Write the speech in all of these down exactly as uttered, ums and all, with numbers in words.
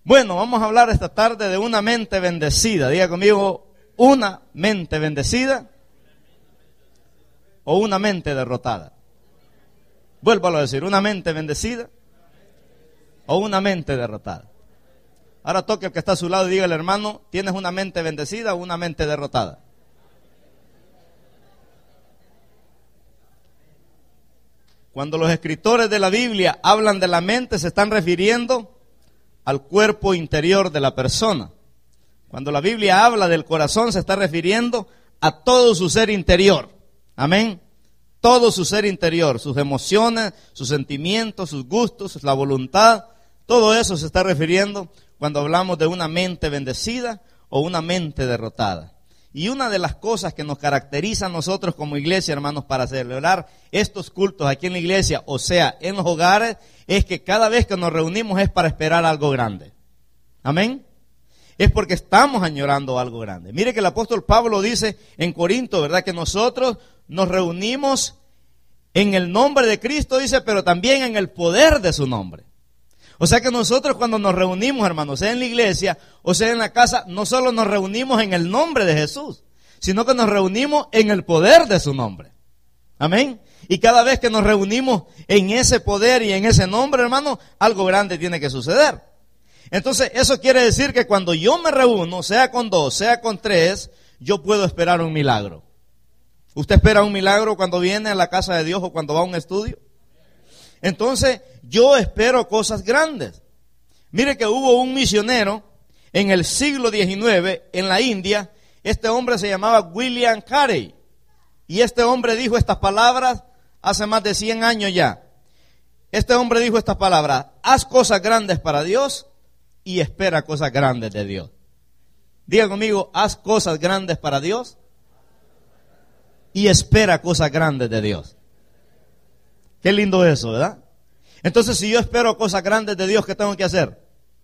Bueno, vamos a hablar esta tarde de una mente bendecida. Diga conmigo, una mente bendecida o una mente derrotada. Vuélvalo a decir, una mente bendecida o una mente derrotada. Ahora toque al que está a su lado y dígale, hermano, ¿tienes una mente bendecida o una mente derrotada? Cuando los escritores de la Biblia hablan de la mente, se están refiriendo al cuerpo interior de la persona. Cuando la Biblia habla del corazón, se está refiriendo a todo su ser interior. Amén. Todo su ser interior, sus emociones, sus sentimientos, sus gustos, la voluntad, todo eso se está refiriendo cuando hablamos de una mente bendecida o una mente derrotada. Y una de las cosas que nos caracteriza a nosotros como iglesia, hermanos, para celebrar estos cultos aquí en la iglesia, o sea, en los hogares, es que cada vez que nos reunimos es para esperar algo grande. Amén. Es porque estamos añorando algo grande. Mire que el apóstol Pablo dice en Corinto, ¿verdad? Que nosotros nos reunimos en el nombre de Cristo, dice, pero también en el poder de su nombre. O sea que nosotros cuando nos reunimos, hermanos, sea en la iglesia o sea en la casa, no solo nos reunimos en el nombre de Jesús, sino que nos reunimos en el poder de su nombre. Amén. Y cada vez que nos reunimos en ese poder y en ese nombre, hermano, algo grande tiene que suceder. Entonces, eso quiere decir que cuando yo me reúno, sea con dos, sea con tres, yo puedo esperar un milagro. ¿Usted espera un milagro cuando viene a la casa de Dios o cuando va a un estudio? Entonces, yo espero cosas grandes. Mire que hubo un misionero en el siglo diecinueve en la India. Este hombre se llamaba William Carey. Y este hombre dijo estas palabras hace más de cien años ya. Este hombre dijo estas palabras: haz cosas grandes para Dios y espera cosas grandes de Dios. Diga conmigo, haz cosas grandes para Dios y espera cosas grandes de Dios. Qué lindo eso, ¿verdad? Entonces, si yo espero cosas grandes de Dios, ¿qué tengo que hacer?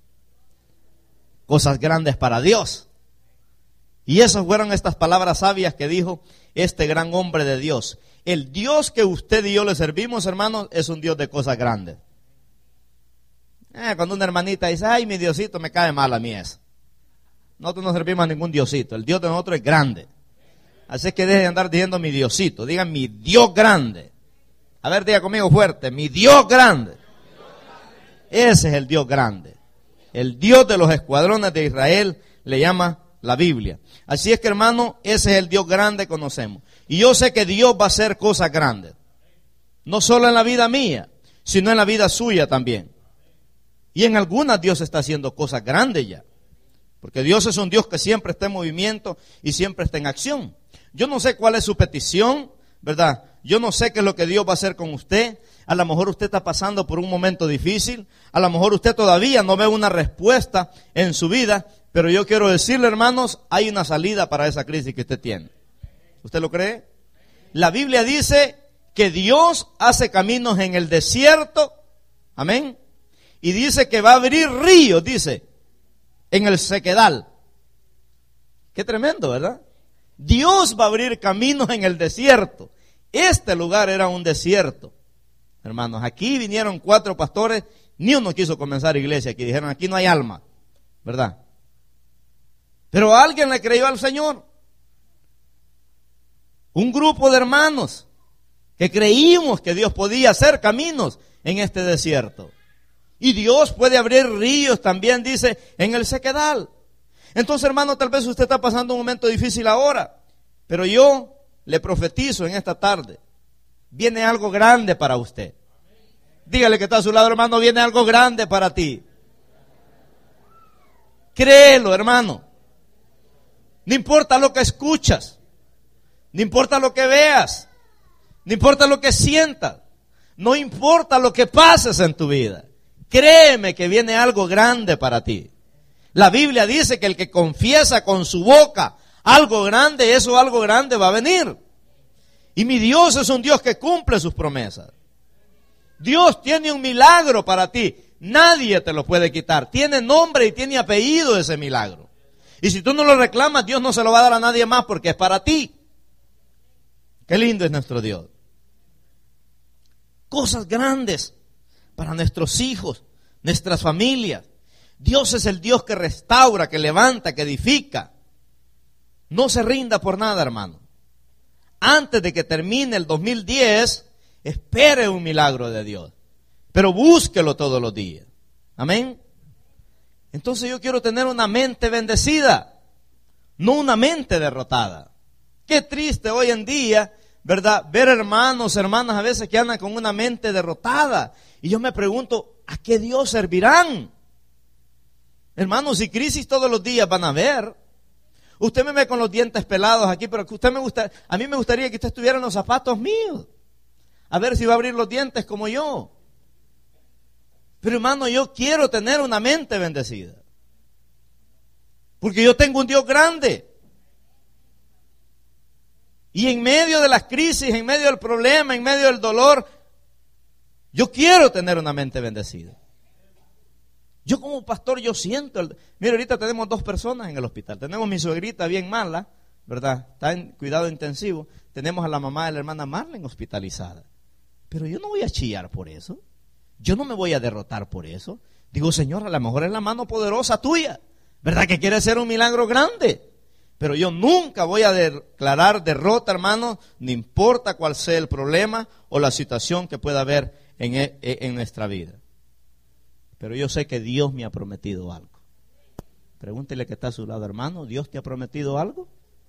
Cosas grandes para Dios. Y esas fueron estas palabras sabias que dijo este gran hombre de Dios. El Dios que usted y yo le servimos, hermanos, es un Dios de cosas grandes. Eh, cuando una hermanita dice, ay, mi Diosito, me cae mal a mí eso. Nosotros no servimos a ningún Diosito. El Dios de nosotros es grande. Así es que deje de andar diciendo mi Diosito. Digan mi Dios grande. A ver, diga conmigo fuerte, mi Dios grande. Ese es el Dios grande. El Dios de los escuadrones de Israel le llama la Biblia. Así es que, hermano, ese es el Dios grande que conocemos. Y yo sé que Dios va a hacer cosas grandes. No solo en la vida mía, sino en la vida suya también. Y en algunas Dios está haciendo cosas grandes ya. Porque Dios es un Dios que siempre está en movimiento y siempre está en acción. Yo no sé cuál es su petición, ¿verdad? Yo no sé qué es lo que Dios va a hacer con usted. A lo mejor usted está pasando por un momento difícil. A lo mejor usted todavía no ve una respuesta en su vida. Pero yo quiero decirle, hermanos, hay una salida para esa crisis que usted tiene. ¿Usted lo cree? La Biblia dice que Dios hace caminos en el desierto. Amén. Y dice que va a abrir ríos, dice, en el sequedal. Qué tremendo, ¿verdad? Dios va a abrir caminos en el desierto. Este lugar era un desierto. Hermanos, aquí vinieron cuatro pastores, ni uno quiso comenzar iglesia, aquí dijeron, aquí no hay alma, ¿verdad? Pero alguien le creyó al Señor. Un grupo de hermanos que creímos que Dios podía hacer caminos en este desierto. Y Dios puede abrir ríos también, dice, en el sequedal. Entonces, hermano, tal vez usted está pasando un momento difícil ahora, pero yo le profetizo en esta tarde, viene algo grande para usted. Dígale que está a su lado, hermano, viene algo grande para ti. Créelo, hermano. No importa lo que escuchas, no importa lo que veas, no importa lo que sientas, no importa lo que pases en tu vida. Créeme que viene algo grande para ti. La Biblia dice que el que confiesa con su boca algo grande, eso algo grande va a venir. Y mi Dios es un Dios que cumple sus promesas. Dios tiene un milagro para ti. Nadie te lo puede quitar. Tiene nombre y tiene apellido ese milagro. Y si tú no lo reclamas, Dios no se lo va a dar a nadie más porque es para ti. Qué lindo es nuestro Dios. Cosas grandes para nuestros hijos, nuestras familias. Dios es el Dios que restaura, que levanta, que edifica. No se rinda por nada, hermano. Antes de que termine el dos mil diez, espere un milagro de Dios. Pero búsquelo todos los días. Amén. Entonces yo quiero tener una mente bendecida, no una mente derrotada. Qué triste hoy en día, ¿verdad? Ver hermanos, hermanas a veces que andan con una mente derrotada. Y yo me pregunto, ¿a qué Dios servirán? Hermanos, si crisis todos los días van a haber. Usted me ve con los dientes pelados aquí, pero que usted me gusta, a mí me gustaría que usted estuviera en los zapatos míos. A ver si va a abrir los dientes como yo. Pero hermano, yo quiero tener una mente bendecida. Porque yo tengo un Dios grande. Y en medio de las crisis, en medio del problema, en medio del dolor, yo quiero tener una mente bendecida. Yo como pastor, yo siento, el... mira, ahorita tenemos dos personas en el hospital. Tenemos a mi suegrita bien mala, ¿verdad? Está en cuidado intensivo. Tenemos a la mamá de la hermana Marlene hospitalizada. Pero yo no voy a chillar por eso. Yo no me voy a derrotar por eso. Digo, Señor, a lo mejor es la mano poderosa tuya, ¿verdad? Que quiere hacer un milagro grande. Pero yo nunca voy a declarar derrota, hermano, no importa cuál sea el problema o la situación que pueda haber en, en nuestra vida. Pero yo sé que Dios me ha prometido algo. Pregúntele que está a su lado, hermano, ¿Dios te ha prometido algo?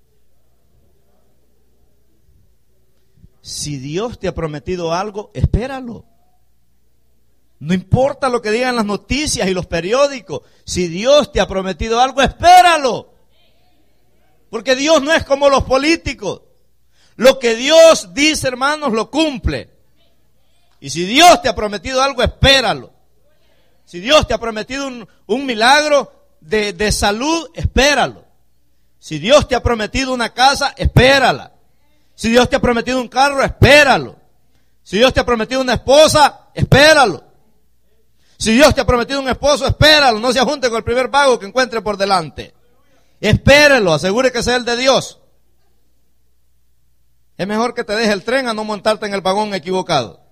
Si Dios te ha prometido algo, espéralo. No importa lo que digan las noticias y los periódicos. Si Dios te ha prometido algo, espéralo. Porque Dios no es como los políticos. Lo que Dios dice, hermanos, lo cumple. Y si Dios te ha prometido algo, espéralo. Si Dios te ha prometido un, un milagro de, de salud, espéralo. Si Dios te ha prometido una casa, espérala. Si Dios te ha prometido un carro, espéralo. Si Dios te ha prometido una esposa, espéralo. Si Dios te ha prometido un esposo, espéralo. No se junte con el primer vago que encuentre por delante. Espérelo, asegure que sea el de Dios. Es mejor que te deje el tren a no montarte en el vagón equivocado.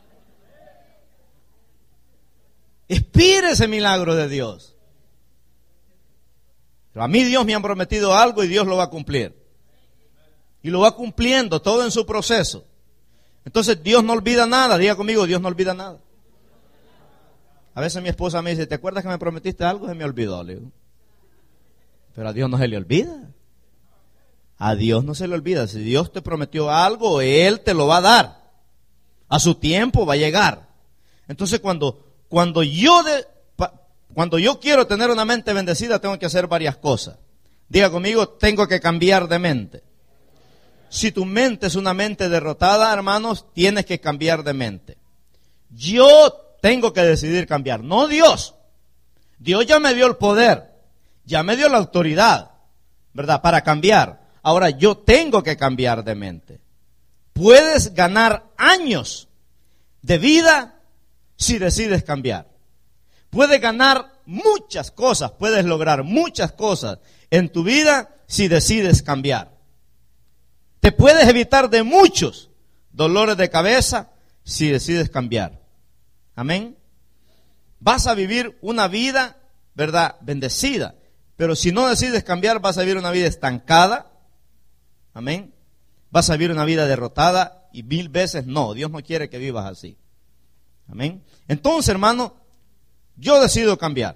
Espere ese milagro de Dios. Pero a mí Dios me ha prometido algo y Dios lo va a cumplir. Y lo va cumpliendo todo en su proceso. Entonces Dios no olvida nada. Diga conmigo, Dios no olvida nada. A veces mi esposa me dice, ¿te acuerdas que me prometiste algo? Se me olvidó, le digo. Pero a Dios no se le olvida. A Dios no se le olvida. Si Dios te prometió algo, Él te lo va a dar. A su tiempo va a llegar. Entonces cuando, cuando yo de, cuando yo quiero tener una mente bendecida, tengo que hacer varias cosas. Diga conmigo, tengo que cambiar de mente. Si tu mente es una mente derrotada, hermanos, tienes que cambiar de mente. Yo tengo que decidir cambiar, no Dios. Dios ya me dio el poder, ya me dio la autoridad, ¿verdad? Para cambiar. Ahora yo tengo que cambiar de mente. Puedes ganar años de vida si decides cambiar. Puedes ganar muchas cosas, puedes lograr muchas cosas en tu vida si decides cambiar. Te puedes evitar de muchos dolores de cabeza si decides cambiar. Amén. Vas a vivir una vida, ¿verdad?, bendecida. Pero si no decides cambiar, vas a vivir una vida estancada. Amén. Vas a vivir una vida derrotada y mil veces no. Dios no quiere que vivas así. Amén. Entonces, hermano, yo decido cambiar.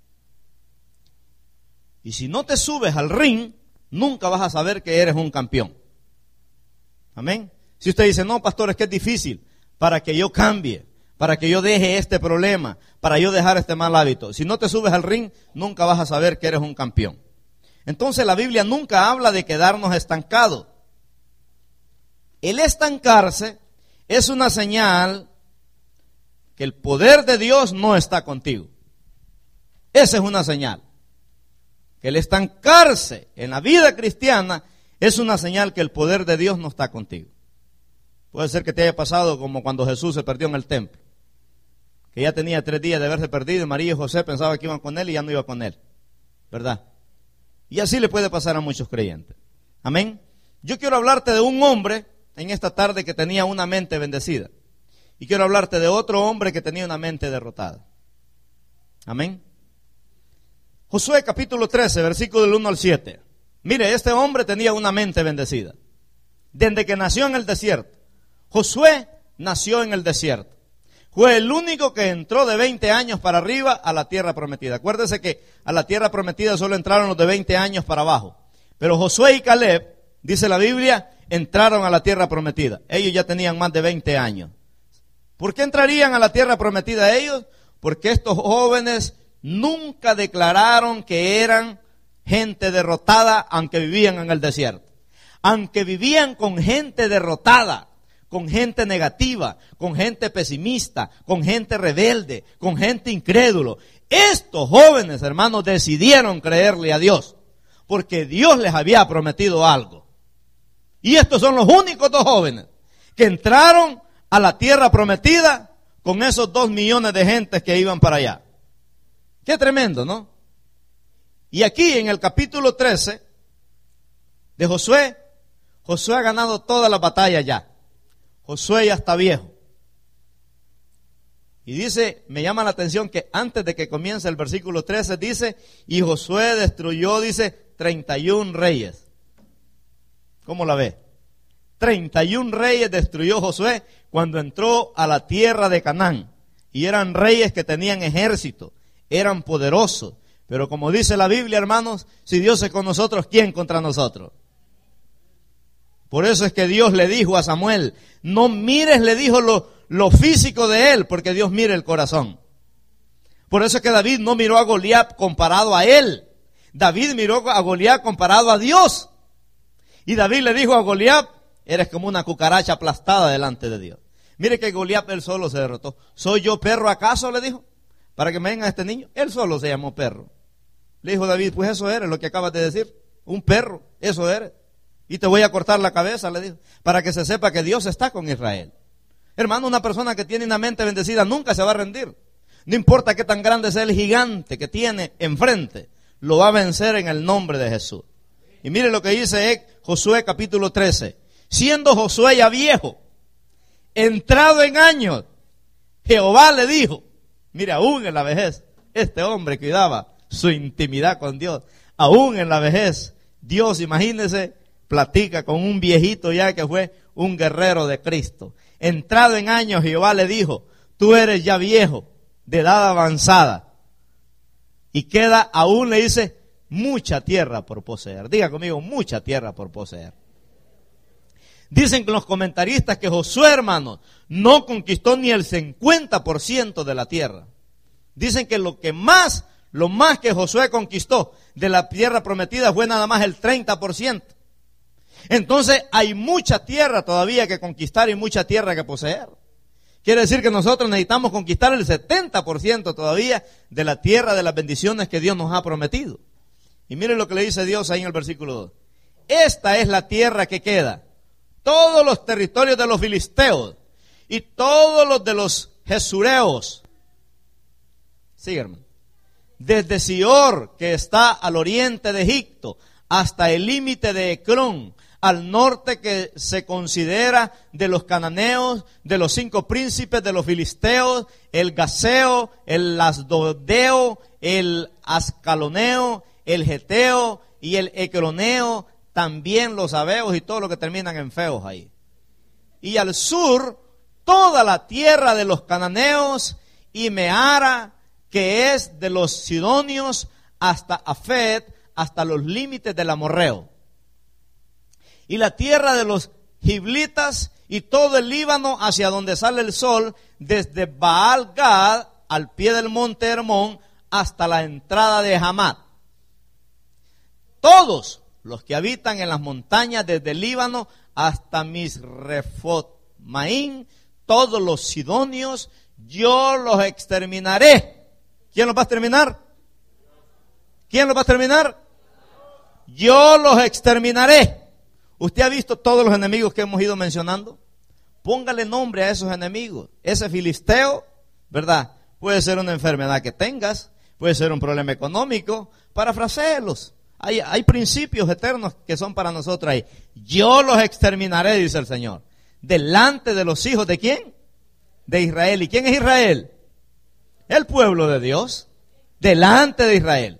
Y si no te subes al ring, nunca vas a saber que eres un campeón. Amén. Si usted dice, no, pastor, es que es difícil para que yo cambie, para que yo deje este problema, para yo dejar este mal hábito. Si no te subes al ring, nunca vas a saber que eres un campeón. Entonces la Biblia nunca habla de quedarnos estancados. El estancarse es una señal que el poder de Dios no está contigo. Esa es una señal. Que el estancarse en la vida cristiana es una señal que el poder de Dios no está contigo. Puede ser que te haya pasado como cuando Jesús se perdió en el templo. Que ya tenía tres días de haberse perdido y María y José pensaban que iban con él y ya no iba con él. ¿Verdad? Y así le puede pasar a muchos creyentes. Amén. Yo quiero hablarte de un hombre en esta tarde que tenía una mente bendecida. Y quiero hablarte de otro hombre que tenía una mente derrotada. Amén. Josué capítulo trece, versículo del uno al siete. Mire, este hombre tenía una mente bendecida. Desde que nació en el desierto. Josué nació en el desierto. Fue el único que entró de veinte años para arriba a la tierra prometida. Acuérdese que a la tierra prometida solo entraron los de veinte años para abajo. Pero Josué y Caleb, dice la Biblia, entraron a la tierra prometida. Ellos ya tenían más de veinte años. ¿Por qué entrarían a la tierra prometida ellos? Porque estos jóvenes nunca declararon que eran gente derrotada, aunque vivían en el desierto. Aunque vivían con gente derrotada, con gente negativa, con gente pesimista, con gente rebelde, con gente incrédulo. Estos jóvenes, hermanos, decidieron creerle a Dios, porque Dios les había prometido algo. Y estos son los únicos dos jóvenes que entraron a la tierra prometida con esos dos millones de gentes que iban para allá. Qué tremendo, ¿no? Y aquí en el capítulo trece de Josué, Josué ha ganado toda la batalla ya. Josué ya está viejo. Y dice, me llama la atención que antes de que comience el versículo trece dice, y Josué destruyó, dice, treinta y un reyes. ¿Cómo la ve? treinta y un reyes destruyó Josué cuando entró a la tierra de Canaán. Y eran reyes que tenían ejército, eran poderosos. Pero como dice la Biblia, hermanos, si Dios es con nosotros, ¿quién contra nosotros? Por eso es que Dios le dijo a Samuel, no mires, le dijo lo, lo físico de él, porque Dios mira el corazón. Por eso es que David no miró a Goliat comparado a él. David miró a Goliat comparado a Dios. Y David le dijo a Goliat, eres como una cucaracha aplastada delante de Dios. Mire que Goliat él solo se derrotó. ¿Soy yo perro acaso? Le dijo. Para que me venga este niño. Él solo se llamó perro. Le dijo David, pues eso eres lo que acabas de decir. Un perro, eso eres. Y te voy a cortar la cabeza, le dijo. Para que se sepa que Dios está con Israel. Hermano, una persona que tiene una mente bendecida nunca se va a rendir. No importa qué tan grande sea el gigante que tiene enfrente. Lo va a vencer en el nombre de Jesús. Y mire lo que dice Josué capítulo trece. Siendo Josué ya viejo, entrado en años, Jehová le dijo, mire, aún en la vejez, este hombre cuidaba su intimidad con Dios. Aún en la vejez, Dios, imagínese, platica con un viejito ya que fue un guerrero de Cristo. Entrado en años, Jehová le dijo, tú eres ya viejo, de edad avanzada, y queda aún, le dice, mucha tierra por poseer. Diga conmigo, mucha tierra por poseer. Dicen los comentaristas que Josué, hermanos, no conquistó ni el cincuenta por ciento de la tierra. Dicen que lo que más, lo más que Josué conquistó de la tierra prometida fue nada más el treinta por ciento. Entonces hay mucha tierra todavía que conquistar y mucha tierra que poseer. Quiere decir que nosotros necesitamos conquistar el setenta por ciento todavía de la tierra de las bendiciones que Dios nos ha prometido. Y miren lo que le dice Dios ahí en el versículo dos. Esta es la tierra que queda. Todos los territorios de los filisteos y todos los de los jesureos. Síganme. Desde Sior, que está al oriente de Egipto, hasta el límite de Ecrón, al norte que se considera de los cananeos, de los cinco príncipes de los filisteos, el gaseo, el asdodeo, el ascaloneo, el geteo y el ecroneo, también los sabeos y todo lo que terminan en feos ahí. Y al sur, toda la tierra de los cananeos y Meara, que es de los sidonios, hasta Afet, hasta los límites del amorreo. Y la tierra de los giblitas y todo el Líbano hacia donde sale el sol, desde Baal Gad al pie del monte Hermón hasta la entrada de Hamat. Todos los que habitan en las montañas desde el Líbano hasta Misrefot Maín, todos los sidonios, yo los exterminaré. ¿Quién los va a exterminar? ¿Quién los va a exterminar? Yo los exterminaré. ¿Usted ha visto todos los enemigos que hemos ido mencionando? Póngale nombre a esos enemigos. Ese filisteo, ¿verdad? Puede ser una enfermedad que tengas, puede ser un problema económico. Parafraséelos. Hay, hay principios eternos que son para nosotros ahí. Yo los exterminaré, dice el Señor. Delante de los hijos de ¿quién? De Israel. ¿Y quién es Israel? El pueblo de Dios. Delante de Israel.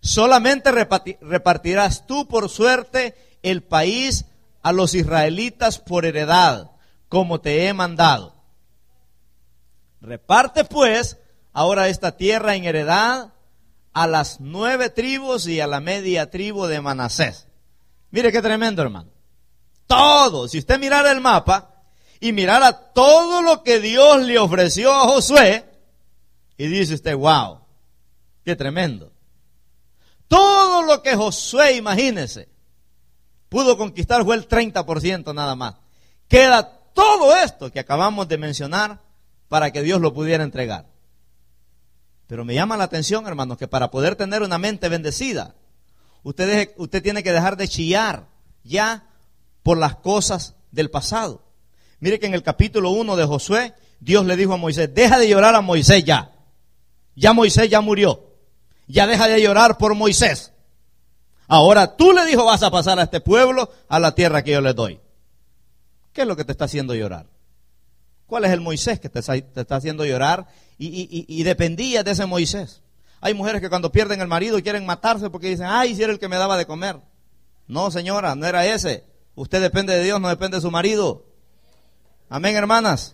solamente repartirás tú por suerte el país a los israelitas por heredad, como te he mandado. Reparte pues ahora esta tierra en heredad a las nueve tribus y a la media tribu de Manasés. Mire qué tremendo, hermano. Todo, si usted mirara el mapa y mirara todo lo que Dios le ofreció a Josué, y dice usted, wow, qué tremendo. Todo lo que Josué, imagínese, pudo conquistar fue el treinta por ciento nada más. Queda todo esto que acabamos de mencionar para que Dios lo pudiera entregar. Pero me llama la atención, hermanos, que para poder tener una mente bendecida, usted, deje, usted tiene que dejar de chillar ya por las cosas del pasado. Mire que en el capítulo uno de Josué, Dios le dijo a Moisés, deja de llorar a Moisés ya. Ya Moisés ya murió. Ya deja de llorar por Moisés. Ahora tú, le dijo, vas a pasar a este pueblo a la tierra que yo les doy. ¿Qué es lo que te está haciendo llorar? ¿Cuál es el Moisés que te, te está haciendo llorar? Y, y, y dependías de ese Moisés. Hay mujeres que cuando pierden el marido quieren matarse porque dicen, ay, si era el que me daba de comer. No, señora, no era ese. Usted depende de Dios, no depende de su marido. Amén, hermanas.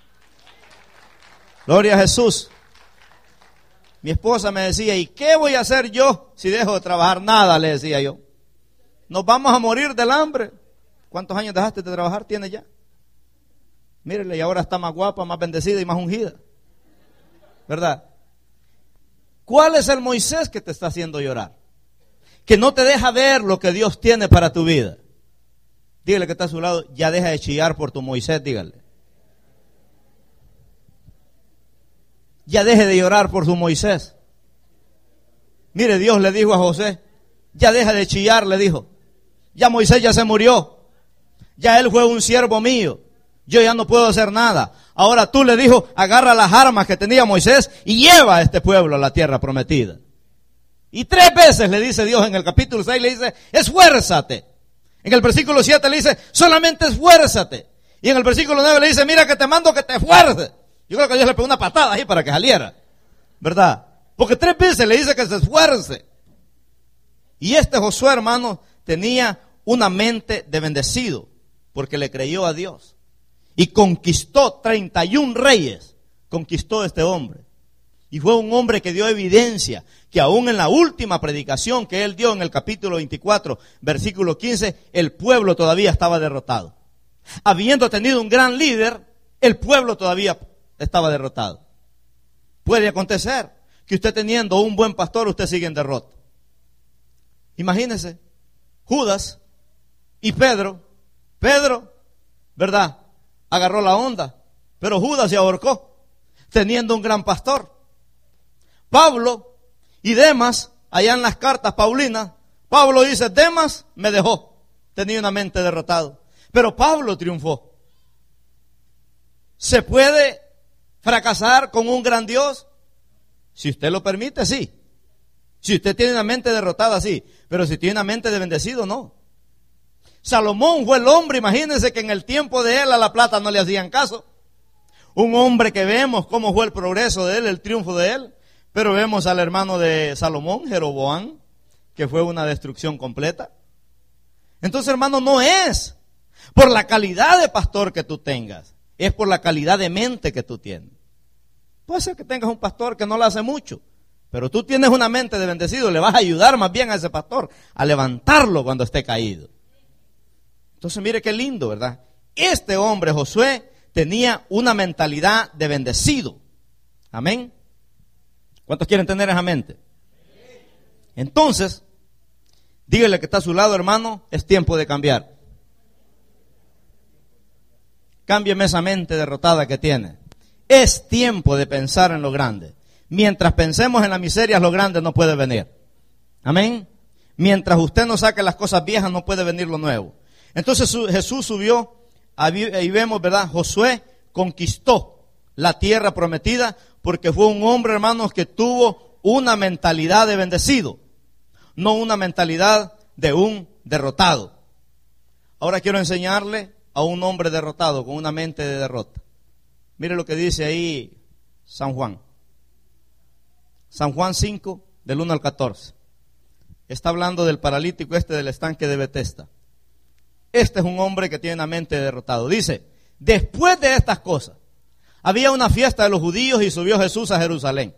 Gloria a Jesús. Mi esposa me decía, ¿y qué voy a hacer yo si dejo de trabajar? Nada, le decía yo. Nos vamos a morir del hambre. ¿Cuántos años dejaste de trabajar? ¿Tiene ya? Mírele, y ahora está más guapa, más bendecida y más ungida. ¿Verdad? ¿Cuál es el Moisés que te está haciendo llorar? Que no te deja ver lo que Dios tiene para tu vida. Dígale que está a su lado, ya deja de chillar por tu Moisés, dígale. Ya deje de llorar por su Moisés. Mire, Dios le dijo a José, ya deja de chillar, le dijo. Ya Moisés ya se murió. Ya él fue un siervo mío. Yo ya no puedo hacer nada. Ahora tú, le dijo, agarra las armas que tenía Moisés y lleva a este pueblo a la tierra prometida. Y tres veces le dice Dios en el capítulo seis, le dice, esfuérzate. En el versículo siete le dice, solamente esfuérzate. Y en el versículo nueve le dice, mira que te mando que te esfuerces. Yo creo que Dios le pegó una patada ahí para que saliera. ¿Verdad? Porque tres veces le dice que se esfuerce. Y este Josué, hermano, tenía una mente de bendecido, porque le creyó a Dios. Y conquistó treinta y un reyes, conquistó este hombre. Y fue un hombre que dio evidencia, que aún en la última predicación que él dio en el capítulo veinticuatro, versículo quince, el pueblo todavía estaba derrotado. Habiendo tenido un gran líder, el pueblo todavía estaba derrotado. Puede acontecer que usted teniendo un buen pastor, usted sigue en derrota. Imagínese, Judas y Pedro, Pedro, ¿verdad?, agarró la onda, pero Judas se ahorcó, teniendo un gran pastor. Pablo y Demas, allá en las cartas paulinas, Pablo dice, Demas me dejó, tenía una mente derrotada, pero Pablo triunfó. ¿Se puede fracasar con un gran Dios? Si usted lo permite, sí. Si usted tiene una mente derrotada, sí. Pero si tiene una mente de bendecido, no. Salomón fue el hombre, imagínense que en el tiempo de él a la plata no le hacían caso. Un hombre que vemos cómo fue el progreso de él, el triunfo de él. Pero vemos al hermano de Salomón, Jeroboam, que fue una destrucción completa. Entonces, hermano, no es por la calidad de pastor que tú tengas, es por la calidad de mente que tú tienes. Puede ser que tengas un pastor que no le hace mucho, pero tú tienes una mente de bendecido, le vas a ayudar más bien a ese pastor a levantarlo cuando esté caído. Entonces mire qué lindo, ¿verdad? Este hombre, Josué, tenía una mentalidad de bendecido. Amén. ¿Cuántos quieren tener esa mente? Entonces, dígale que está a su lado, hermano, es tiempo de cambiar. Cámbieme esa mente derrotada que tiene. Es tiempo de pensar en lo grande. Mientras pensemos en la miseria, lo grande no puede venir. Amén. Mientras usted no saque las cosas viejas, no puede venir lo nuevo. Entonces Jesús subió, ahí vemos, ¿verdad? Josué conquistó la tierra prometida porque fue un hombre, hermanos, que tuvo una mentalidad de bendecido, no una mentalidad de un derrotado. Ahora quiero enseñarle a un hombre derrotado con una mente de derrota. Mire lo que dice ahí San Juan. San Juan cinco, del uno al catorce. está hablando del paralítico este del estanque de Betesda. Este es un hombre que tiene una mente derrotado. Dice, después de estas cosas, había una fiesta de los judíos y subió Jesús a Jerusalén.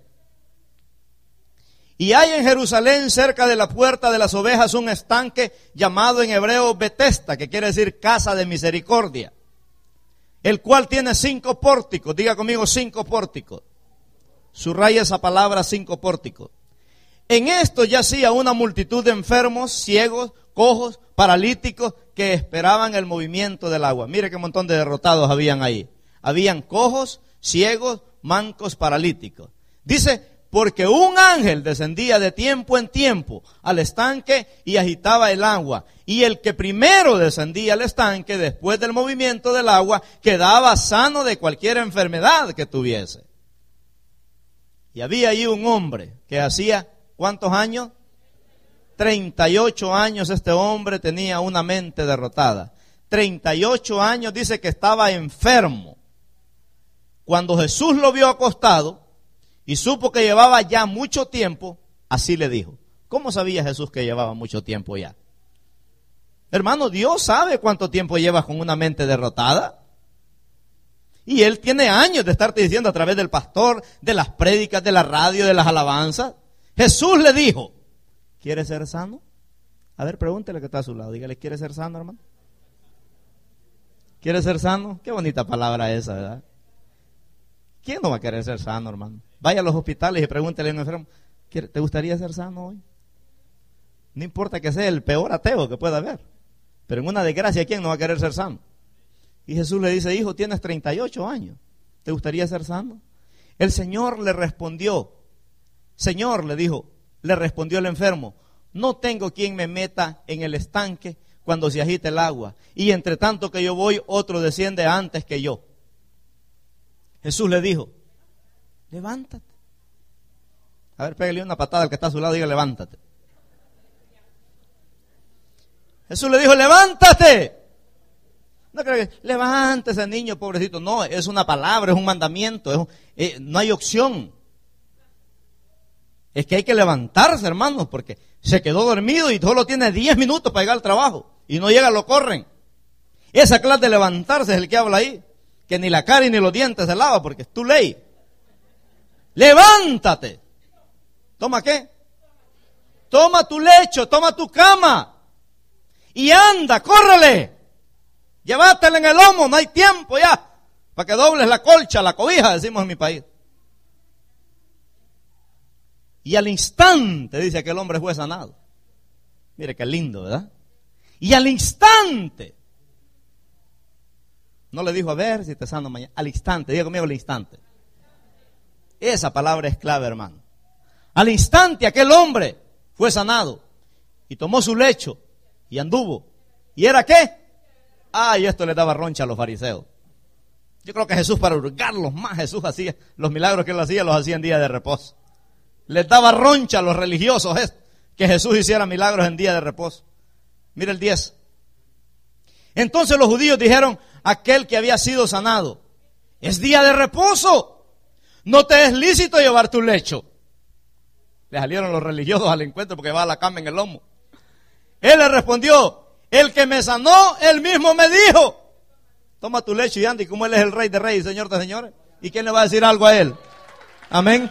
Y hay en Jerusalén, cerca de la puerta de las ovejas, un estanque llamado en hebreo Betesda, que quiere decir casa de misericordia, el cual tiene cinco pórticos. Diga conmigo, cinco pórticos. Subraya esa palabra, cinco pórticos. En esto yacía una multitud de enfermos, ciegos, cojos, paralíticos, que esperaban el movimiento del agua. Mire qué montón de derrotados habían ahí. Habían cojos, ciegos, mancos, paralíticos. Dice, porque un ángel descendía de tiempo en tiempo al estanque y agitaba el agua. Y el que primero descendía al estanque, después del movimiento del agua, quedaba sano de cualquier enfermedad que tuviese. Y había allí un hombre que hacía, ¿cuántos años? treinta y ocho años este hombre tenía una mente derrotada. treinta y ocho años, dice que estaba enfermo. Cuando Jesús lo vio acostado y supo que llevaba ya mucho tiempo, así le dijo. ¿Cómo sabía Jesús que llevaba mucho tiempo ya? Hermano, Dios sabe cuánto tiempo llevas con una mente derrotada. Y Él tiene años de estarte diciendo a través del pastor, de las prédicas, de la radio, de las alabanzas. Jesús le dijo, ¿quieres ser sano? A ver, pregúntele que está a su lado. Dígale, ¿quieres ser sano, hermano? ¿Quieres ser sano? Qué bonita palabra esa, ¿verdad? ¿Quién no va a querer ser sano, hermano? Vaya a los hospitales y pregúntele a un enfermo, ¿te gustaría ser sano hoy? No importa que sea el peor ateo que pueda haber, pero en una desgracia, ¿quién no va a querer ser sano? Y Jesús le dice, hijo, tienes treinta y ocho años, ¿te gustaría ser sano? El Señor le respondió, Señor, le dijo, le respondió el enfermo, no tengo quien me meta en el estanque cuando se agite el agua, y entre tanto que yo voy, otro desciende antes que yo. Jesús le dijo, levántate. A ver, pégale una patada al que está a su lado y diga, levántate. Jesús le dijo, levántate. No creo que, levántese niño, pobrecito. No, es una palabra, es un mandamiento, es un, eh, no hay opción. Es que hay que levantarse, hermanos, porque se quedó dormido y solo tiene diez minutos para llegar al trabajo. Y no llega, lo corren. Esa clase de levantarse es el que habla ahí. Que ni la cara ni los dientes se lava porque es tu ley. Levántate. ¿Toma qué? Toma tu lecho, toma tu cama. Y anda, córrele. Llévatela en el lomo, no hay tiempo ya. Para que dobles la colcha, la cobija, decimos en mi país. Y al instante, dice que el hombre fue sanado. Mire qué lindo, ¿verdad? Y al instante. No le dijo, a ver si te sano mañana. Al instante, diga conmigo al instante. Esa palabra es clave, hermano. Al instante aquel hombre fue sanado. Y tomó su lecho y anduvo. ¿Y era qué? Ay, esto le daba roncha a los fariseos. Yo creo que Jesús, para hurgarlos más, Jesús hacía, los milagros que él hacía, los hacía en día de reposo. Les daba roncha a los religiosos esto, que Jesús hiciera milagros en día de reposo. Mira el diez. Entonces los judíos dijeron, aquel que había sido sanado, es día de reposo, no te es lícito llevar tu lecho. Le salieron los religiosos al encuentro porque va a la cama en el lomo. Él le respondió, el que me sanó, él mismo me dijo, toma tu lecho y anda. Y como él es el rey de reyes, señor de señores, ¿y quién le va a decir algo a él? Amén.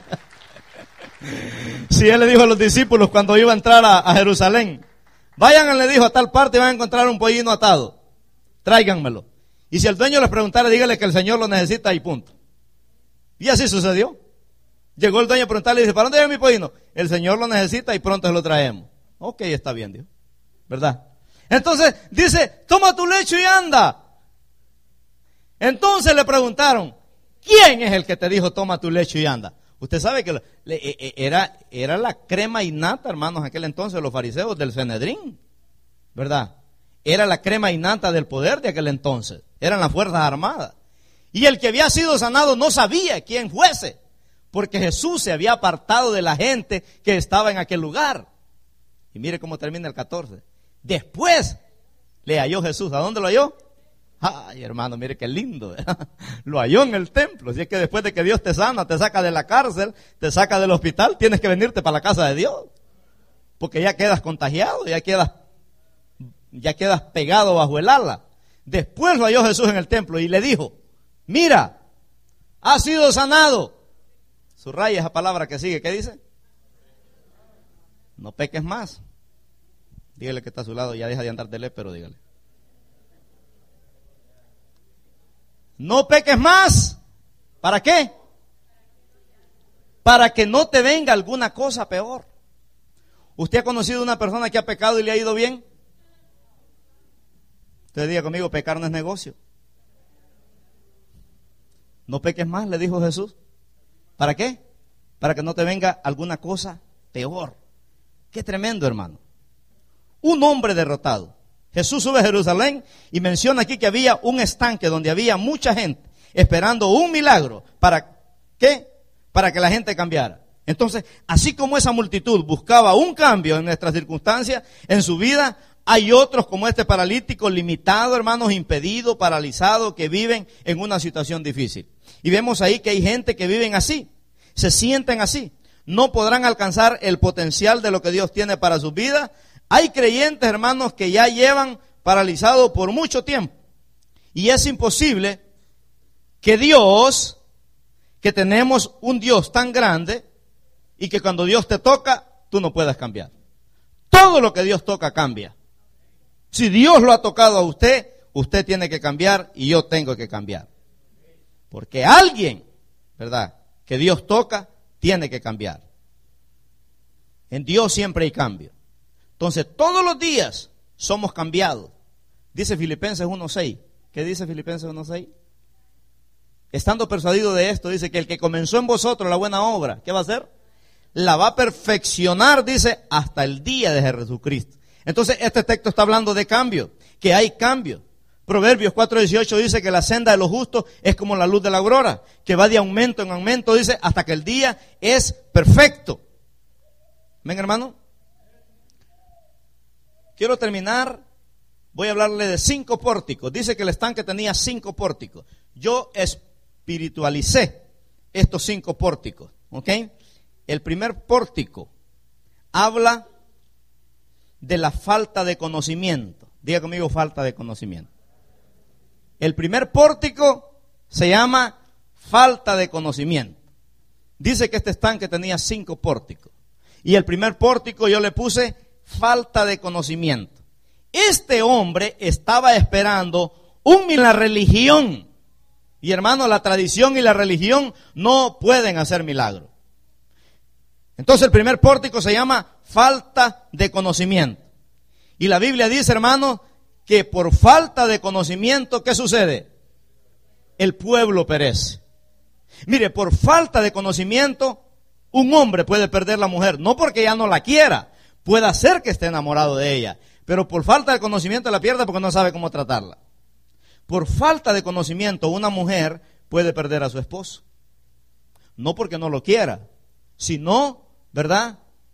Si él le dijo a los discípulos cuando iba a entrar a, a Jerusalén, vayan, le dijo, a tal parte y van a encontrar un pollino atado, tráiganmelo. Y si el dueño les preguntara, dígale que el Señor lo necesita y punto. Y así sucedió. Llegó el dueño a preguntarle y dice, ¿para dónde viene mi pollino? El Señor lo necesita y pronto se lo traemos. Ok, está bien, Dios, ¿verdad? Entonces dice, toma tu lecho y anda. Entonces le preguntaron, ¿quién es el que te dijo toma tu lecho y anda? Usted sabe que era, era la crema innata, hermanos, en aquel entonces, los fariseos del Sanedrín, ¿verdad? Era la crema innata del poder de aquel entonces. Eran las fuerzas armadas. Y el que había sido sanado no sabía quién fuese, porque Jesús se había apartado de la gente que estaba en aquel lugar. Y mire cómo termina el catorce. Después le halló Jesús. ¿A dónde lo halló? Ay, hermano, mire qué lindo, ¿verdad? Lo halló en el templo. Si es que después de que Dios te sana, te saca de la cárcel, te saca del hospital, tienes que venirte para la casa de Dios. porque ya quedas contagiado, ya quedas, ya quedas pegado bajo el ala. Después lo halló Jesús en el templo y le dijo, mira, has sido sanado. Subraya esa palabra que sigue, ¿qué dice? No peques más. Dígale que está a su lado, ya deja de andar de lé, pero dígale. No peques más. ¿Para qué? Para que no te venga alguna cosa peor. ¿Usted ha conocido una persona que ha pecado y le ha ido bien? Usted diga conmigo, pecar no es negocio. No peques más, le dijo Jesús. ¿Para qué? Para que no te venga alguna cosa peor. Qué tremendo, hermano. Un hombre derrotado. Jesús sube a Jerusalén y menciona aquí que había un estanque donde había mucha gente esperando un milagro. ¿Para qué? Para que la gente cambiara. Entonces, así como esa multitud buscaba un cambio en nuestras circunstancias, en su vida, hay otros como este paralítico limitado, hermanos, impedido, paralizado, que viven en una situación difícil. Y vemos ahí que hay gente que viven así, se sienten así, no podrán alcanzar el potencial de lo que Dios tiene para sus vidas. Hay creyentes, hermanos, que ya llevan paralizados por mucho tiempo. Y es imposible que Dios, que tenemos un Dios tan grande, y que cuando Dios te toca, tú no puedas cambiar. Todo lo que Dios toca cambia. Si Dios lo ha tocado a usted, usted tiene que cambiar y yo tengo que cambiar. Porque alguien, ¿verdad?, que Dios toca, tiene que cambiar. En Dios siempre hay cambio. Entonces, todos los días somos cambiados. Dice Filipenses uno seis. ¿Qué dice Filipenses uno seis? Estando persuadido de esto, dice que el que comenzó en vosotros la buena obra, ¿qué va a hacer? La va a perfeccionar, dice, hasta el día de Jesucristo. Entonces, este texto está hablando de cambio, que hay cambio. Proverbios cuatro dieciocho dice que la senda de los justos es como la luz de la aurora, que va de aumento en aumento, dice, hasta que el día es perfecto. ¿Ven, hermano? Quiero terminar, voy a hablarle de cinco pórticos. Dice que el estanque tenía cinco pórticos. Yo espiritualicé estos cinco pórticos, ¿ok? El primer pórtico habla de la falta de conocimiento. Diga conmigo, falta de conocimiento. El primer pórtico se llama falta de conocimiento. Dice que este estanque tenía cinco pórticos. Y el primer pórtico yo le puse falta de conocimiento. Este hombre estaba esperando un milagro. La religión, y hermano, la tradición y la religión no pueden hacer milagros. Entonces el primer pórtico se llama falta de conocimiento. Y la Biblia dice, hermano, que por falta de conocimiento, ¿qué sucede? El pueblo perece. Mire, por falta de conocimiento, un hombre puede perder la mujer, no porque ya no la quiera, puede ser que esté enamorado de ella, pero por falta de conocimiento la pierde porque no sabe cómo tratarla. Por falta de conocimiento, una mujer puede perder a su esposo. No porque no lo quiera, sino, ¿verdad?,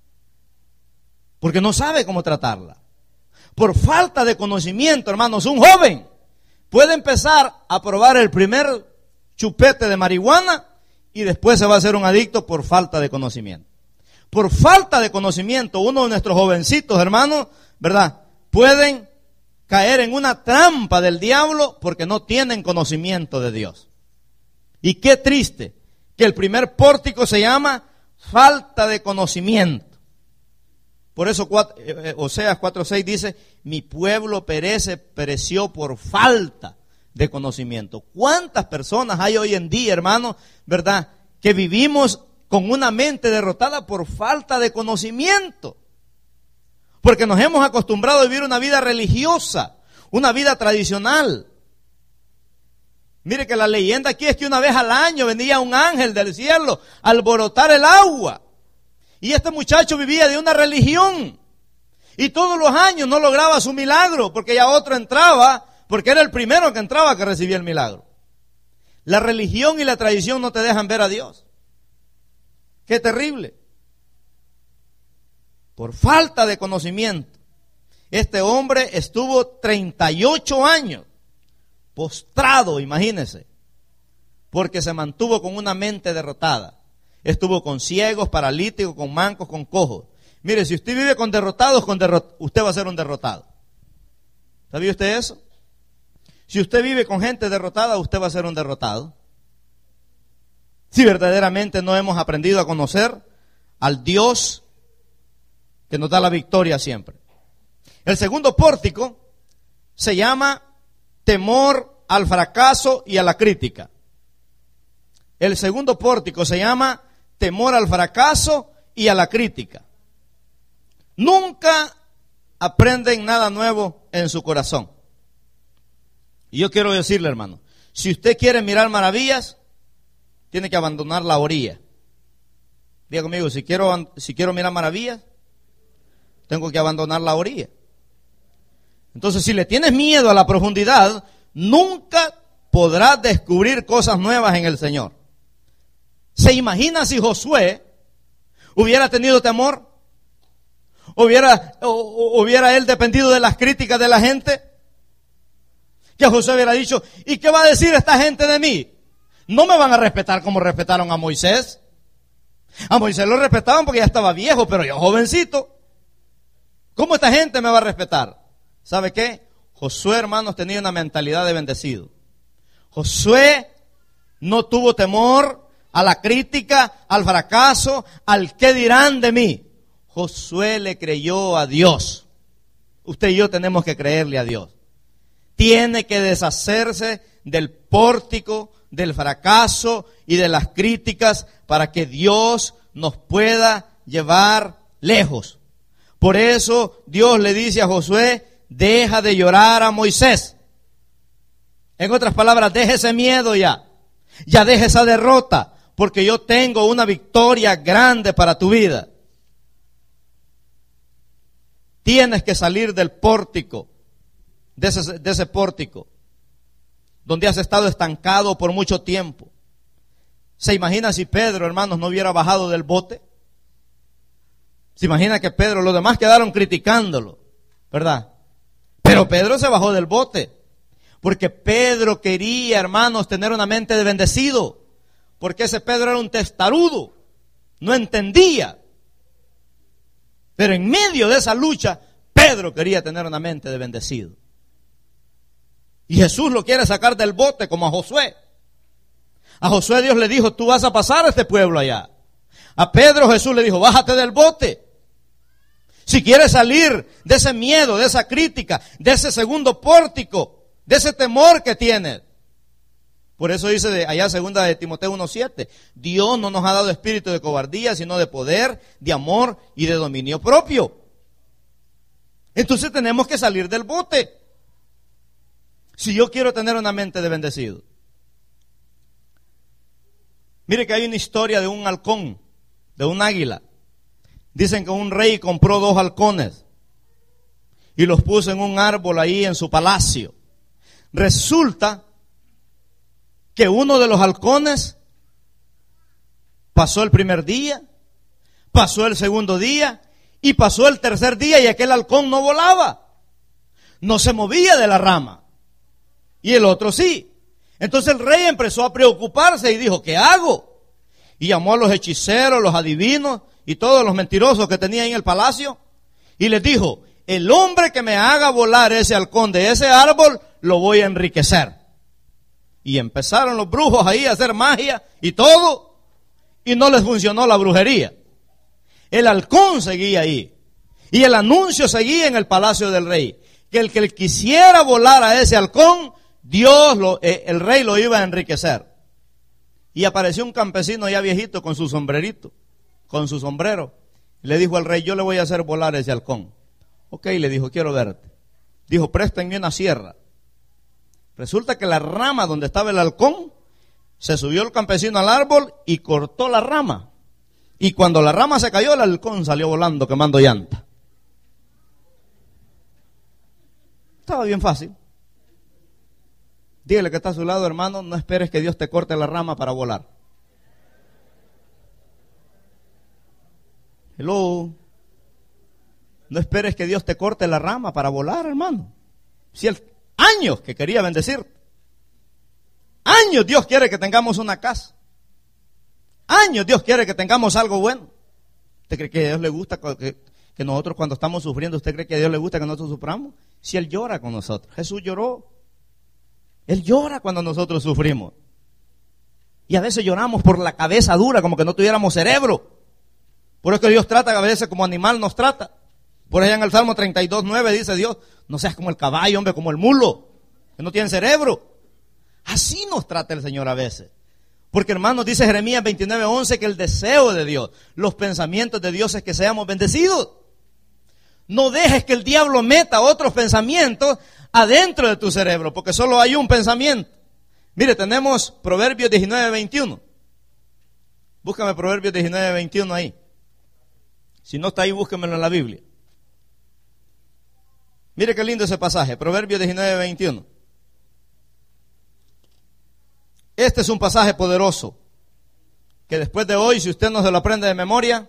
porque no sabe cómo tratarla. Por falta de conocimiento, hermanos, un joven puede empezar a probar el primer chupete de marihuana y después se va a hacer un adicto por falta de conocimiento. Por falta de conocimiento, uno de nuestros jovencitos, hermanos, ¿verdad?, pueden caer en una trampa del diablo porque no tienen conocimiento de Dios. Y qué triste que el primer pórtico se llama falta de conocimiento. Por eso Oseas cuatro seis dice, mi pueblo perece, pereció por falta de conocimiento. ¿Cuántas personas hay hoy en día, hermanos, verdad, que vivimos con una mente derrotada por falta de conocimiento? Porque nos hemos acostumbrado a vivir una vida religiosa, una vida tradicional. Mire que la leyenda aquí es que una vez al año venía un ángel del cielo a alborotar el agua. Y este muchacho vivía de una religión. Y todos los años no lograba su milagro, porque ya otro entraba, porque era el primero que entraba que recibía el milagro. La religión y la tradición no te dejan ver a Dios. Qué terrible. Por falta de conocimiento, este hombre estuvo treinta y ocho años postrado, imagínense, porque se mantuvo con una mente derrotada. Estuvo con ciegos, paralíticos, con mancos, con cojos. Mire, si usted vive con derrotados, con derrot- usted va a ser un derrotado. ¿Sabía usted eso? Si usted vive con gente derrotada, usted va a ser un derrotado. Si verdaderamente no hemos aprendido a conocer al Dios que nos da la victoria siempre. El segundo pórtico se llama temor al fracaso y a la crítica. El segundo pórtico se llama temor al fracaso y a la crítica. Nunca aprenden nada nuevo en su corazón. Y yo quiero decirle, hermano, si usted quiere mirar maravillas, tiene que abandonar la orilla. Diga conmigo, si quiero, si quiero mirar maravillas, tengo que abandonar la orilla. Entonces, si le tienes miedo a la profundidad, nunca podrás descubrir cosas nuevas en el Señor. ¿Se imagina si Josué hubiera tenido temor? ¿Hubiera, o, hubiera él dependido de las críticas de la gente? Que Josué hubiera dicho, ¿y qué va a decir esta gente de mí? No me van a respetar como respetaron a Moisés. A Moisés lo respetaban porque ya estaba viejo, pero yo jovencito. ¿Cómo esta gente me va a respetar? ¿Sabe qué? Josué, hermanos, tenía una mentalidad de bendecido. Josué no tuvo temor a la crítica, al fracaso, al qué dirán de mí. Josué le creyó a Dios. Usted y yo tenemos que creerle a Dios. Tiene que deshacerse del pórtico, del fracaso y de las críticas para que Dios nos pueda llevar lejos. Por eso Dios le dice a Josué, deja de llorar a Moisés. En otras palabras, deje ese miedo ya. Ya deje esa derrota, porque yo tengo una victoria grande para tu vida. Tienes que salir del pórtico, de ese, de ese pórtico, donde has estado estancado por mucho tiempo. ¿Se imagina si Pedro, hermanos, no hubiera bajado del bote? ¿Se imagina que Pedro, los demás quedaron criticándolo, verdad? Pero Pedro se bajó del bote, porque Pedro quería, hermanos, tener una mente de bendecido, porque ese Pedro era un testarudo, no entendía. Pero en medio de esa lucha, Pedro quería tener una mente de bendecido. Y Jesús lo quiere sacar del bote como a Josué. A Josué Dios le dijo, tú vas a pasar a este pueblo allá. A Pedro Jesús le dijo, bájate del bote. Si quieres salir de ese miedo, de esa crítica, de ese segundo pórtico, de ese temor que tienes. Por eso dice de allá segunda de Timoteo uno siete, Dios no nos ha dado espíritu de cobardía, sino de poder, de amor y de dominio propio. Entonces tenemos que salir del bote. Si yo quiero tener una mente de bendecido. Mire que hay una historia de un halcón, de un águila. Dicen que un rey compró dos halcones y los puso en un árbol ahí en su palacio. Resulta que uno de los halcones pasó el primer día, pasó el segundo día y pasó el tercer día y aquel halcón no volaba, no se movía de la rama y el otro sí. Entonces el rey empezó a preocuparse y dijo, ¿qué hago? Y llamó a los hechiceros, los adivinos y todos los mentirosos que tenía en el palacio y les dijo, el hombre que me haga volar ese halcón de ese árbol, lo voy a enriquecer. Y empezaron los brujos ahí a hacer magia y todo, y no les funcionó la brujería. El halcón seguía ahí, y el anuncio seguía en el palacio del rey, que el que quisiera volar a ese halcón, Dios, lo, eh, el rey lo iba a enriquecer. Y apareció un campesino ya viejito con su sombrerito, con su sombrero. Le dijo al rey, yo le voy a hacer volar ese halcón. Ok, le dijo, quiero verte. Dijo, préstenme una sierra. Resulta que la rama donde estaba el halcón, se subió el campesino al árbol y cortó la rama. Y cuando la rama se cayó, el halcón salió volando quemando llanta. Estaba bien fácil. Dígale que está a su lado, hermano, no esperes que Dios te corte la rama para volar. Hello. No esperes que Dios te corte la rama para volar, hermano. Si el años que quería bendecirte. Años Dios quiere que tengamos una casa. Años Dios quiere que tengamos algo bueno. ¿Usted cree que a Dios le gusta que, que nosotros cuando estamos sufriendo, ¿usted cree que a Dios le gusta que nosotros suframos? Si Él llora con nosotros. Jesús lloró. Él llora cuando nosotros sufrimos. Y a veces lloramos por la cabeza dura, como que no tuviéramos cerebro. Por eso que Dios trata a veces como animal nos trata. Por allá en el Salmo treinta y dos, nueve dice Dios, no seas como el caballo, hombre, como el mulo, que no tiene cerebro. Así nos trata el Señor a veces. Porque, hermanos, dice Jeremías veintinueve, once, que el deseo de Dios, los pensamientos de Dios es que seamos bendecidos. No dejes que el diablo meta otros pensamientos adentro de tu cerebro, porque solo hay un pensamiento. Mire, tenemos Proverbios diecinueve, veintiuno. Búscame Proverbios diecinueve, veintiuno ahí. Si no está ahí, búsquemelo en la Biblia. Mire qué lindo ese pasaje, Proverbios diecinueve, veintiuno. Este es un pasaje poderoso, que después de hoy, si usted no se lo aprende de memoria,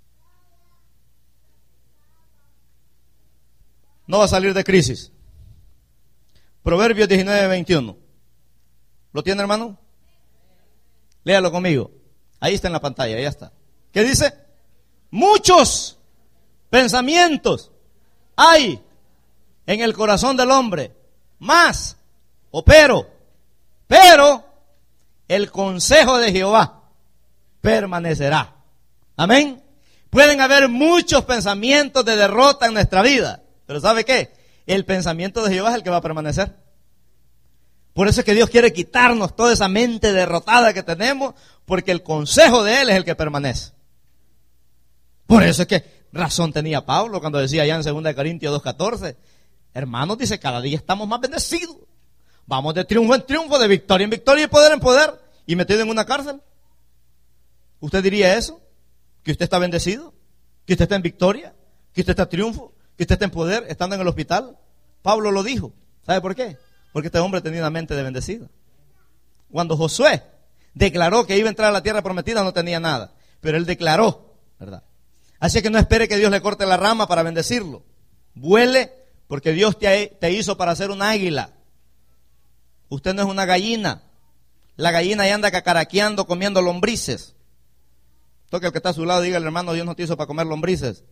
no va a salir de crisis. Proverbios diecinueve, veintiuno. ¿Lo tiene, hermano? Léalo conmigo. Ahí está en la pantalla, ya está. ¿Qué dice? Muchos pensamientos hay en el corazón del hombre, más o pero, pero el consejo de Jehová permanecerá. Amén. Pueden haber muchos pensamientos de derrota en nuestra vida, pero ¿sabe qué? El pensamiento de Jehová es el que va a permanecer. Por eso es que Dios quiere quitarnos toda esa mente derrotada que tenemos, porque el consejo de Él es el que permanece. Por eso es que razón tenía Pablo cuando decía allá en segunda de Corintios dos, catorce, hermanos, dice, cada día estamos más bendecidos. Vamos de triunfo en triunfo, de victoria en victoria y poder en poder, y metido en una cárcel. ¿Usted diría eso? ¿Que usted está bendecido? ¿Que usted está en victoria? ¿Que usted está en triunfo? ¿Que usted está en poder estando en el hospital? Pablo lo dijo. ¿Sabe por qué? Porque este hombre tenía una mente de bendecida. Cuando Josué declaró que iba a entrar a la tierra prometida, no tenía nada. Pero él declaró, ¿verdad? Así que no espere que Dios le corte la rama para bendecirlo. Vuele, porque Dios te, te hizo para ser un águila. Usted no es una gallina. La gallina ya anda cacaraqueando, comiendo lombrices. Toque al que está a su lado, dígale, hermano, Dios no te hizo para comer lombrices.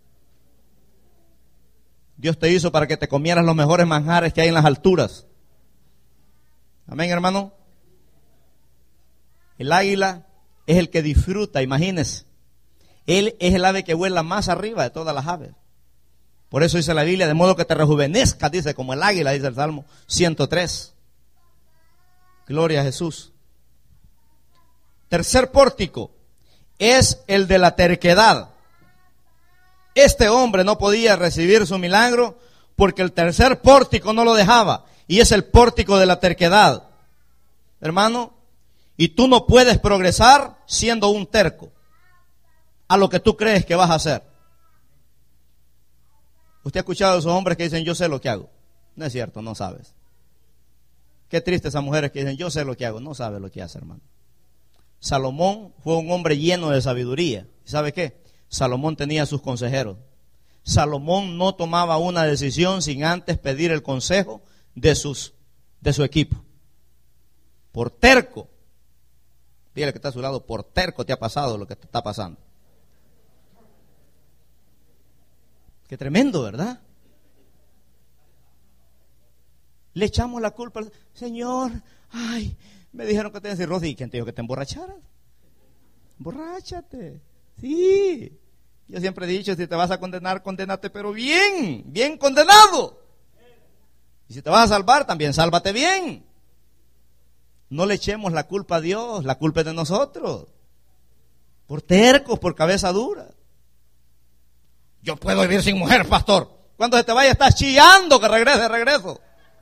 Dios te hizo para que te comieras los mejores manjares que hay en las alturas. Amén, hermano. El águila es el que disfruta, imagínese. Él es el ave que vuela más arriba de todas las aves. Por eso dice la Biblia, de modo que te rejuvenezcas, dice, como el águila, dice el Salmo ciento tres. Gloria a Jesús. Tercer pórtico es el de la terquedad. Este hombre no podía recibir su milagro porque el tercer pórtico no lo dejaba, y es el pórtico de la terquedad. Hermano, y tú no puedes progresar siendo un terco a lo que tú crees que vas a hacer. Usted ha escuchado a esos hombres que dicen, yo sé lo que hago. No es cierto, no sabes. Qué triste esas mujeres que dicen, yo sé lo que hago. No sabe lo que hace, hermano. Salomón fue un hombre lleno de sabiduría. ¿Y sabe qué? Salomón tenía sus consejeros. Salomón no tomaba una decisión sin antes pedir el consejo de, sus, de su equipo. Por terco. Dígale que está a su lado, por terco te ha pasado lo que te está pasando. Qué tremendo, ¿verdad? Le echamos la culpa al Señor. Ay, me dijeron que te cirrosis. ¿Y quién te dijo que te emborracharas? Emborráchate. Sí. Yo siempre he dicho, si te vas a condenar, condénate, pero bien, bien condenado. Y si te vas a salvar, también sálvate bien. No le echemos la culpa a Dios, la culpa es de nosotros. Por tercos, por cabeza dura. Yo puedo vivir sin mujer, pastor. Cuando se te vaya estás chillando que regrese, regreso.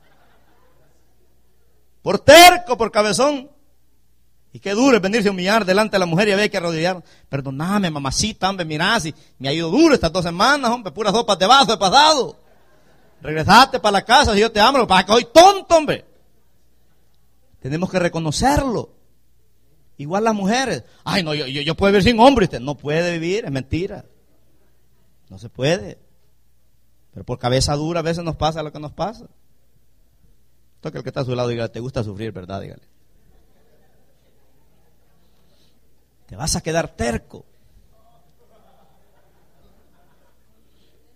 Por terco, por cabezón. Y qué duro es venirse a humillar delante de la mujer y había que arrodillar. Perdóname, mamacita, hombre, mirá, si me ha ido duro estas dos semanas, hombre, puras sopas de vaso he pasado. Regresate para la casa si yo te amo, lo que pasa es que soy tonto, hombre. Tenemos que reconocerlo. Igual las mujeres. Ay, no, yo, yo, yo puedo vivir sin hombre. Usted no puede vivir, es mentira. No se puede. Pero por cabeza dura a veces nos pasa lo que nos pasa. Toca el que está a su lado, dígale, te gusta sufrir, ¿verdad? Dígale. Te vas a quedar terco.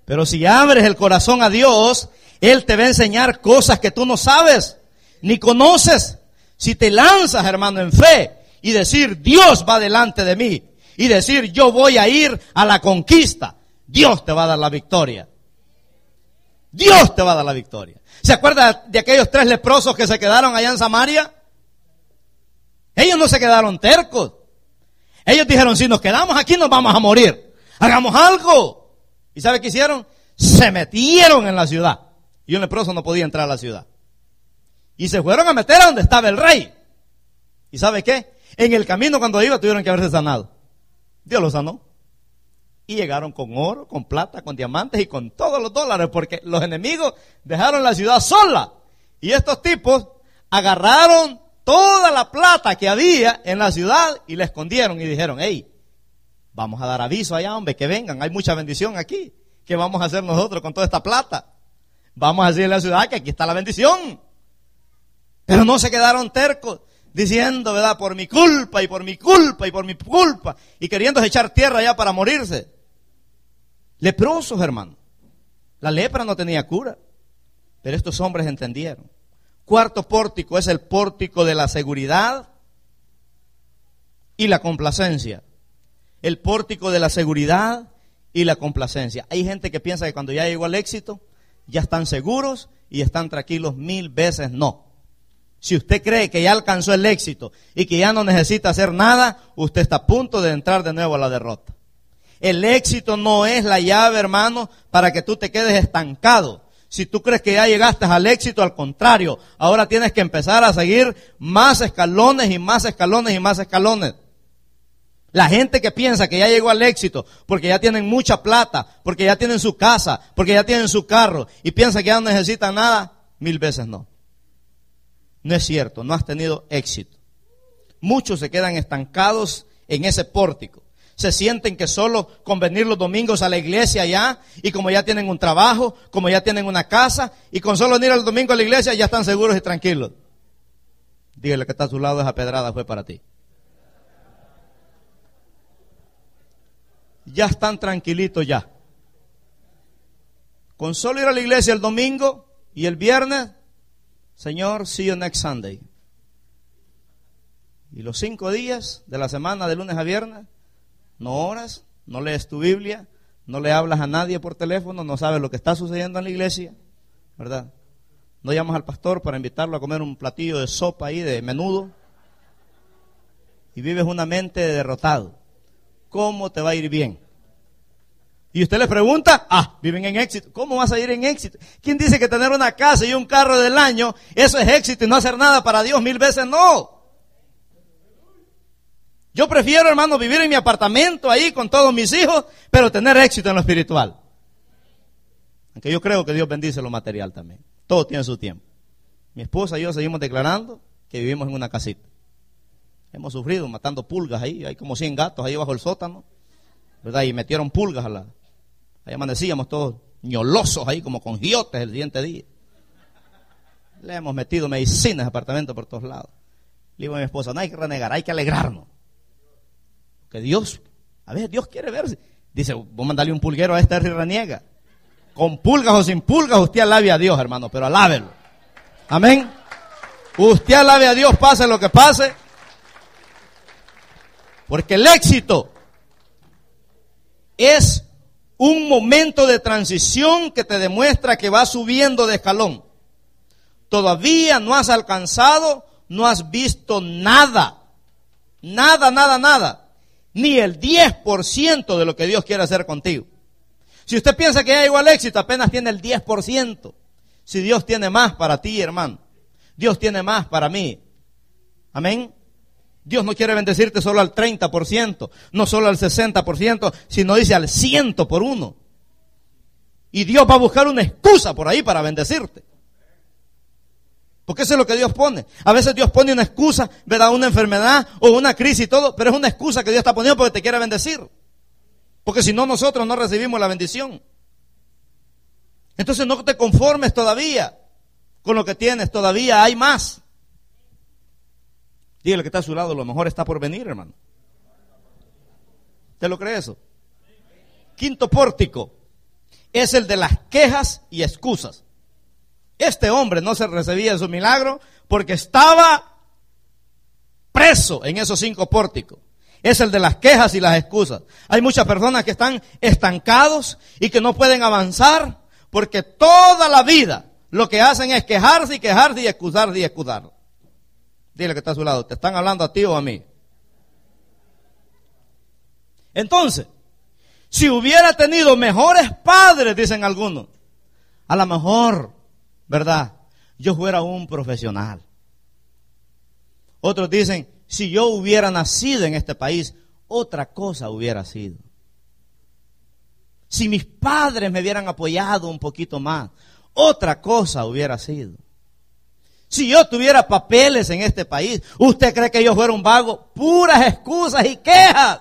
Pero si abres el corazón a Dios, Él te va a enseñar cosas que tú no sabes, ni conoces. Si te lanzas, hermano, en fe y decir, Dios va delante de mí, y decir, yo voy a ir a la conquista, Dios te va a dar la victoria. Dios te va a dar la victoria. ¿Se acuerda de aquellos tres leprosos que se quedaron allá en Samaria? Ellos no se quedaron tercos. Ellos dijeron, si nos quedamos aquí nos vamos a morir. Hagamos algo. ¿Y sabe qué hicieron? Se metieron en la ciudad. Y un leproso no podía entrar a la ciudad. Y se fueron a meter a donde estaba el rey. ¿Y sabe qué? En el camino cuando iba tuvieron que haberse sanado. Dios los sanó. Y llegaron con oro, con plata, con diamantes y con todos los dólares, porque los enemigos dejaron la ciudad sola. Y estos tipos agarraron toda la plata que había en la ciudad y la escondieron y dijeron, hey, vamos a dar aviso allá, hombre, que vengan, hay mucha bendición aquí. ¿Qué vamos a hacer nosotros con toda esta plata? Vamos a decirle a la ciudad que aquí está la bendición. Pero no se quedaron tercos, diciendo, ¿verdad? Por mi culpa y por mi culpa y por mi culpa. Y queriendo echar tierra allá para morirse. Leprosos, hermano. La lepra no tenía cura. Pero estos hombres entendieron. Cuarto pórtico es el pórtico de la seguridad y la complacencia. El pórtico de la seguridad y la complacencia. Hay gente que piensa que cuando ya llegó al éxito, ya están seguros y están tranquilos. Mil veces no. Si usted cree que ya alcanzó el éxito y que ya no necesita hacer nada, usted está a punto de entrar de nuevo a la derrota. El éxito no es la llave, hermano, para que tú te quedes estancado. Si tú crees que ya llegaste al éxito, al contrario, ahora tienes que empezar a seguir más escalones y más escalones y más escalones. La gente que piensa que ya llegó al éxito porque ya tienen mucha plata, porque ya tienen su casa, porque ya tienen su carro y piensa que ya no necesitan nada, mil veces no. No es cierto, no has tenido éxito. Muchos se quedan estancados en ese pórtico. Se sienten que solo con venir los domingos a la iglesia ya, y como ya tienen un trabajo, como ya tienen una casa, y con solo venir el domingo a la iglesia ya están seguros y tranquilos. Dígale que está a su lado, esa pedrada fue para ti. Ya están tranquilitos ya. Con solo ir a la iglesia el domingo y el viernes, Señor, see you next Sunday. Y los cinco días de la semana, de lunes a viernes, no oras, no lees tu Biblia, no le hablas a nadie por teléfono, no sabes lo que está sucediendo en la iglesia, ¿verdad? No llamas al pastor para invitarlo a comer un platillo de sopa ahí, de menudo, y vives una mente de derrotado. ¿Cómo te va a ir bien? Y usted le pregunta, ah, viven en éxito. ¿Cómo vas a ir en éxito? ¿Quién dice que tener una casa y un carro del año, eso es éxito y no hacer nada para Dios? Mil veces no. Yo prefiero, hermano, vivir en mi apartamento ahí con todos mis hijos, pero tener éxito en lo espiritual. Aunque yo creo que Dios bendice lo material también. Todo tiene su tiempo. Mi esposa y yo seguimos declarando que vivimos en una casita. Hemos sufrido matando pulgas ahí, hay como cien gatos ahí bajo el sótano, ¿verdad? Y metieron pulgas a la... Ahí amanecíamos todos ñolosos ahí como con giotes el siguiente día. Le hemos metido medicinas a apartamento por todos lados. Le digo a mi esposa, no hay que renegar, hay que alegrarnos. Que Dios, a ver, Dios quiere ver. Dice, vos mandale un pulguero a este y reniega. Con pulgas o sin pulgas, usted alabe a Dios, hermano, pero alábelo. Amén. Usted alabe a Dios, pase lo que pase. Porque el éxito es un momento de transición que te demuestra que vas subiendo de escalón. Todavía no has alcanzado, no has visto nada. Nada, nada, nada. Ni el diez por ciento de lo que Dios quiere hacer contigo. Si usted piensa que ya llegó al éxito, apenas tiene el diez por ciento. Si Dios tiene más para ti, hermano. Dios tiene más para mí. Amén. Dios no quiere bendecirte solo al treinta por ciento, no solo al sesenta por ciento, sino dice al cien por uno. Y Dios va a buscar una excusa por ahí para bendecirte. Porque eso es lo que Dios pone. A veces Dios pone una excusa, ¿verdad? Una enfermedad o una crisis y todo, pero es una excusa que Dios está poniendo porque te quiere bendecir. Porque si no, nosotros no recibimos la bendición. Entonces no te conformes todavía con lo que tienes, todavía hay más. Dígale que está a su lado, lo mejor está por venir, hermano. ¿Te lo cree eso? Quinto pórtico, es el de las quejas y excusas. Este hombre no se recibía de su milagro porque estaba preso en esos cinco pórticos. Es el de las quejas y las excusas. Hay muchas personas que están estancados y que no pueden avanzar porque toda la vida lo que hacen es quejarse y quejarse y excusarse y excusar. Dile que está a su lado, ¿te están hablando a ti o a mí? Entonces, si hubiera tenido mejores padres, dicen algunos, a lo mejor, ¿verdad?, yo fuera un profesional. Otros dicen, si yo hubiera nacido en este país, otra cosa hubiera sido. Si mis padres me hubieran apoyado un poquito más, otra cosa hubiera sido. Si yo tuviera papeles en este país, ¿usted cree que yo fuera un vago? Puras excusas y quejas.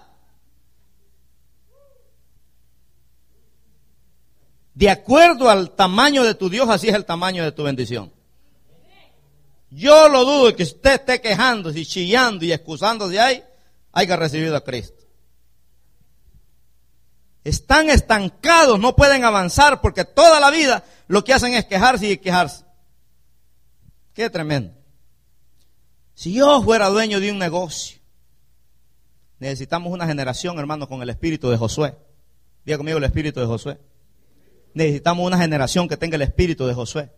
De acuerdo al tamaño de tu Dios, así es el tamaño de tu bendición. Yo lo dudo que usted esté quejándose y chillando y excusándose ahí, haya recibido a Cristo. Están estancados, no pueden avanzar porque toda la vida lo que hacen es quejarse y quejarse. Qué tremendo. Si yo fuera dueño de un negocio, necesitamos una generación, hermanos, con el espíritu de Josué. Diga conmigo el espíritu de Josué. Necesitamos una generación que tenga el espíritu de Josué.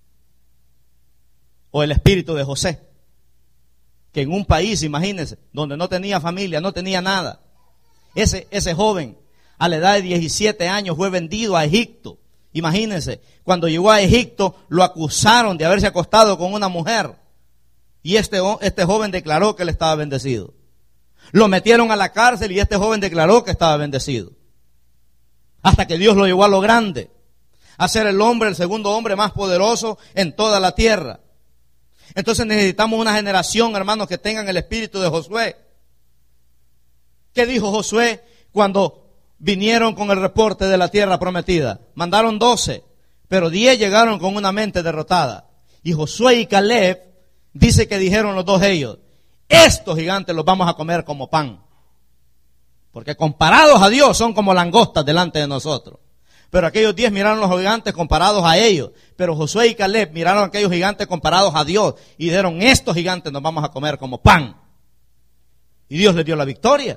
O el espíritu de José. Que en un país, imagínense, donde no tenía familia, no tenía nada. Ese, ese joven, a la edad de diecisiete años, fue vendido a Egipto. Imagínense, cuando llegó a Egipto, lo acusaron de haberse acostado con una mujer. Y este, este joven declaró que él estaba bendecido. Lo metieron a la cárcel y este joven declaró que estaba bendecido. Hasta que Dios lo llevó a lo grande, a ser el hombre, el segundo hombre más poderoso en toda la tierra. Entonces necesitamos una generación, hermanos, que tengan el espíritu de Josué. ¿Qué dijo Josué cuando vinieron con el reporte de la tierra prometida? Mandaron doce, pero diez llegaron con una mente derrotada. Y Josué y Caleb, dice que dijeron los dos ellos, estos gigantes los vamos a comer como pan. Porque comparados a Dios son como langostas delante de nosotros. Pero aquellos diez miraron los gigantes comparados a ellos. Pero Josué y Caleb miraron a aquellos gigantes comparados a Dios. Y dijeron, estos gigantes nos vamos a comer como pan. Y Dios les dio la victoria.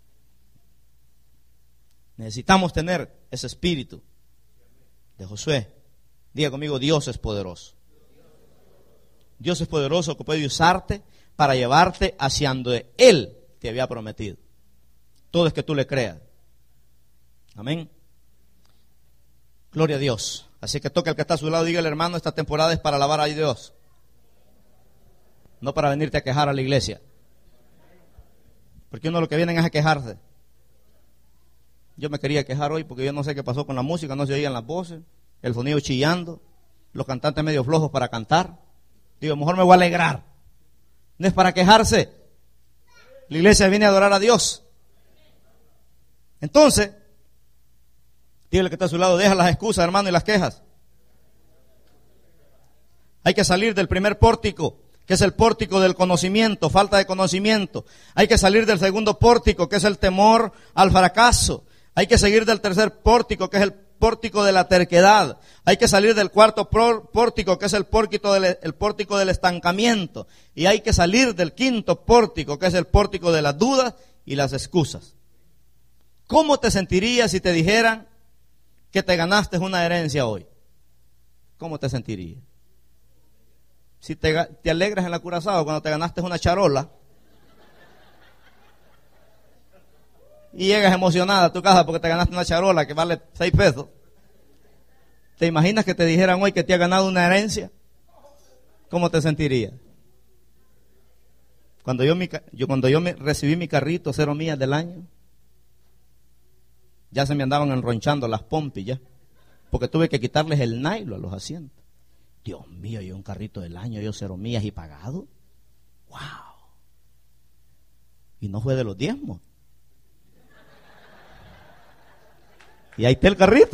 Necesitamos tener ese espíritu de Josué. Diga conmigo, Dios es poderoso. Dios es poderoso que puede usarte para llevarte hacia donde Él te había prometido. Todo es que tú le creas. Amén. Gloria a Dios. Así que toca el que está a su lado, dígale, hermano, esta temporada es para alabar a Dios. No para venirte a quejar a la iglesia. Porque uno lo que vienen es a quejarse. Yo me quería quejar hoy porque yo no sé qué pasó con la música, no se oían las voces, el sonido chillando, los cantantes medio flojos para cantar. Digo, mejor me voy a alegrar. No es para quejarse. La iglesia viene a adorar a Dios. Entonces, dígale que está a su lado, deja las excusas, hermano, y las quejas. Hay que salir del primer pórtico, que es el pórtico del conocimiento, falta de conocimiento. Hay que salir del segundo pórtico, que es el temor al fracaso. Hay que seguir del tercer pórtico, que es el pórtico de la terquedad. Hay que salir del cuarto pórtico, que es el pórtico del, el pórtico del estancamiento. Y hay que salir del quinto pórtico, que es el pórtico de las dudas y las excusas. ¿Cómo te sentirías si te dijeran que te ganaste una herencia hoy? ¿Cómo te sentirías? Si te, te alegras en la Curazao cuando te ganaste una charola y llegas emocionada a tu casa porque te ganaste una charola que vale seis pesos. ¿Te imaginas que te dijeran hoy que te ha ganado una herencia? ¿Cómo te sentirías? Cuando yo, mi, yo, cuando yo me, recibí mi carrito cero millas del año, ya se me andaban enronchando las pompis ya, porque tuve que quitarles el nylon a los asientos. Dios mío, yo un carrito del año, yo cero millas y pagado. ¡Wow! Y no fue de los diezmos. Y ahí está el carrito.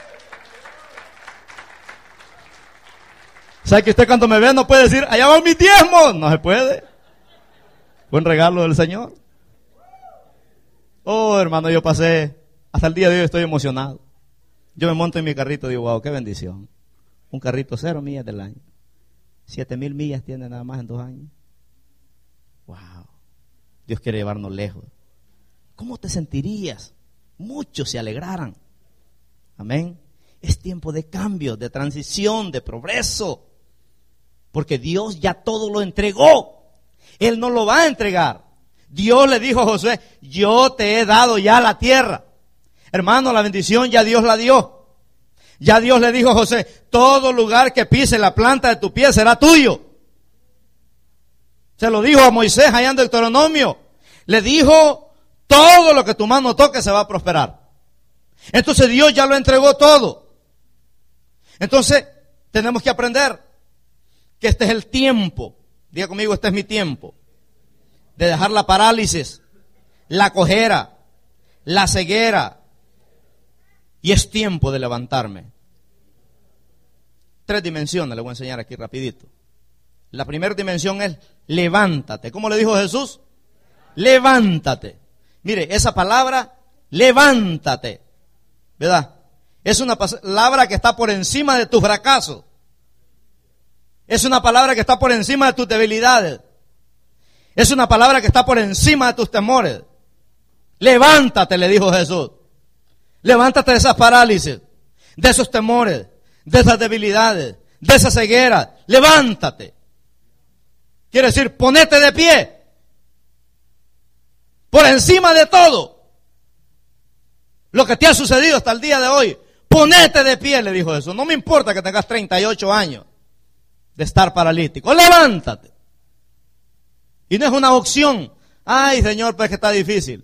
¿Sabe que usted cuando me ve no puede decir, allá van mis diezmos? No se puede. Fue un regalo del Señor. Oh, hermano, yo pasé, hasta el día de hoy estoy emocionado. Yo me monto en mi carrito y digo, wow, qué bendición. Un carrito cero millas del año. Siete mil millas tiene nada más en dos años. Wow. Dios quiere llevarnos lejos. ¿Cómo te sentirías? Muchos se alegraran. Amén. Es tiempo de cambio, de transición, de progreso. Porque Dios ya todo lo entregó. Él no lo va a entregar. Dios le dijo a Josué, yo te he dado ya la tierra. Hermano, la bendición ya Dios la dio. Ya Dios le dijo a José, todo lugar que pise la planta de tu pie será tuyo. Se lo dijo a Moisés allá en Deuteronomio. Le dijo, todo lo que tu mano toque se va a prosperar. Entonces Dios ya lo entregó todo. Entonces tenemos que aprender que este es el tiempo. Diga conmigo, este es mi tiempo. De dejar la parálisis, la cojera, la ceguera. Y es tiempo de levantarme. Tres dimensiones le voy a enseñar aquí rapidito. La primera dimensión es levántate. ¿Cómo le dijo Jesús? Levántate. Mire, esa palabra, levántate, ¿verdad? Es una palabra que está por encima de tus fracasos. Es una palabra que está por encima de tus debilidades. Es una palabra que está por encima de tus temores. Levántate, le dijo Jesús. Levántate de esas parálisis, de esos temores, de esas debilidades, de esa ceguera. Levántate. Quiere decir, ponete de pie. Por encima de todo lo que te ha sucedido hasta el día de hoy. Ponete de pie, le dijo Jesús. No me importa que tengas treinta y ocho años de estar paralítico. Levántate. Y no es una opción. Ay, Señor, pues que está difícil.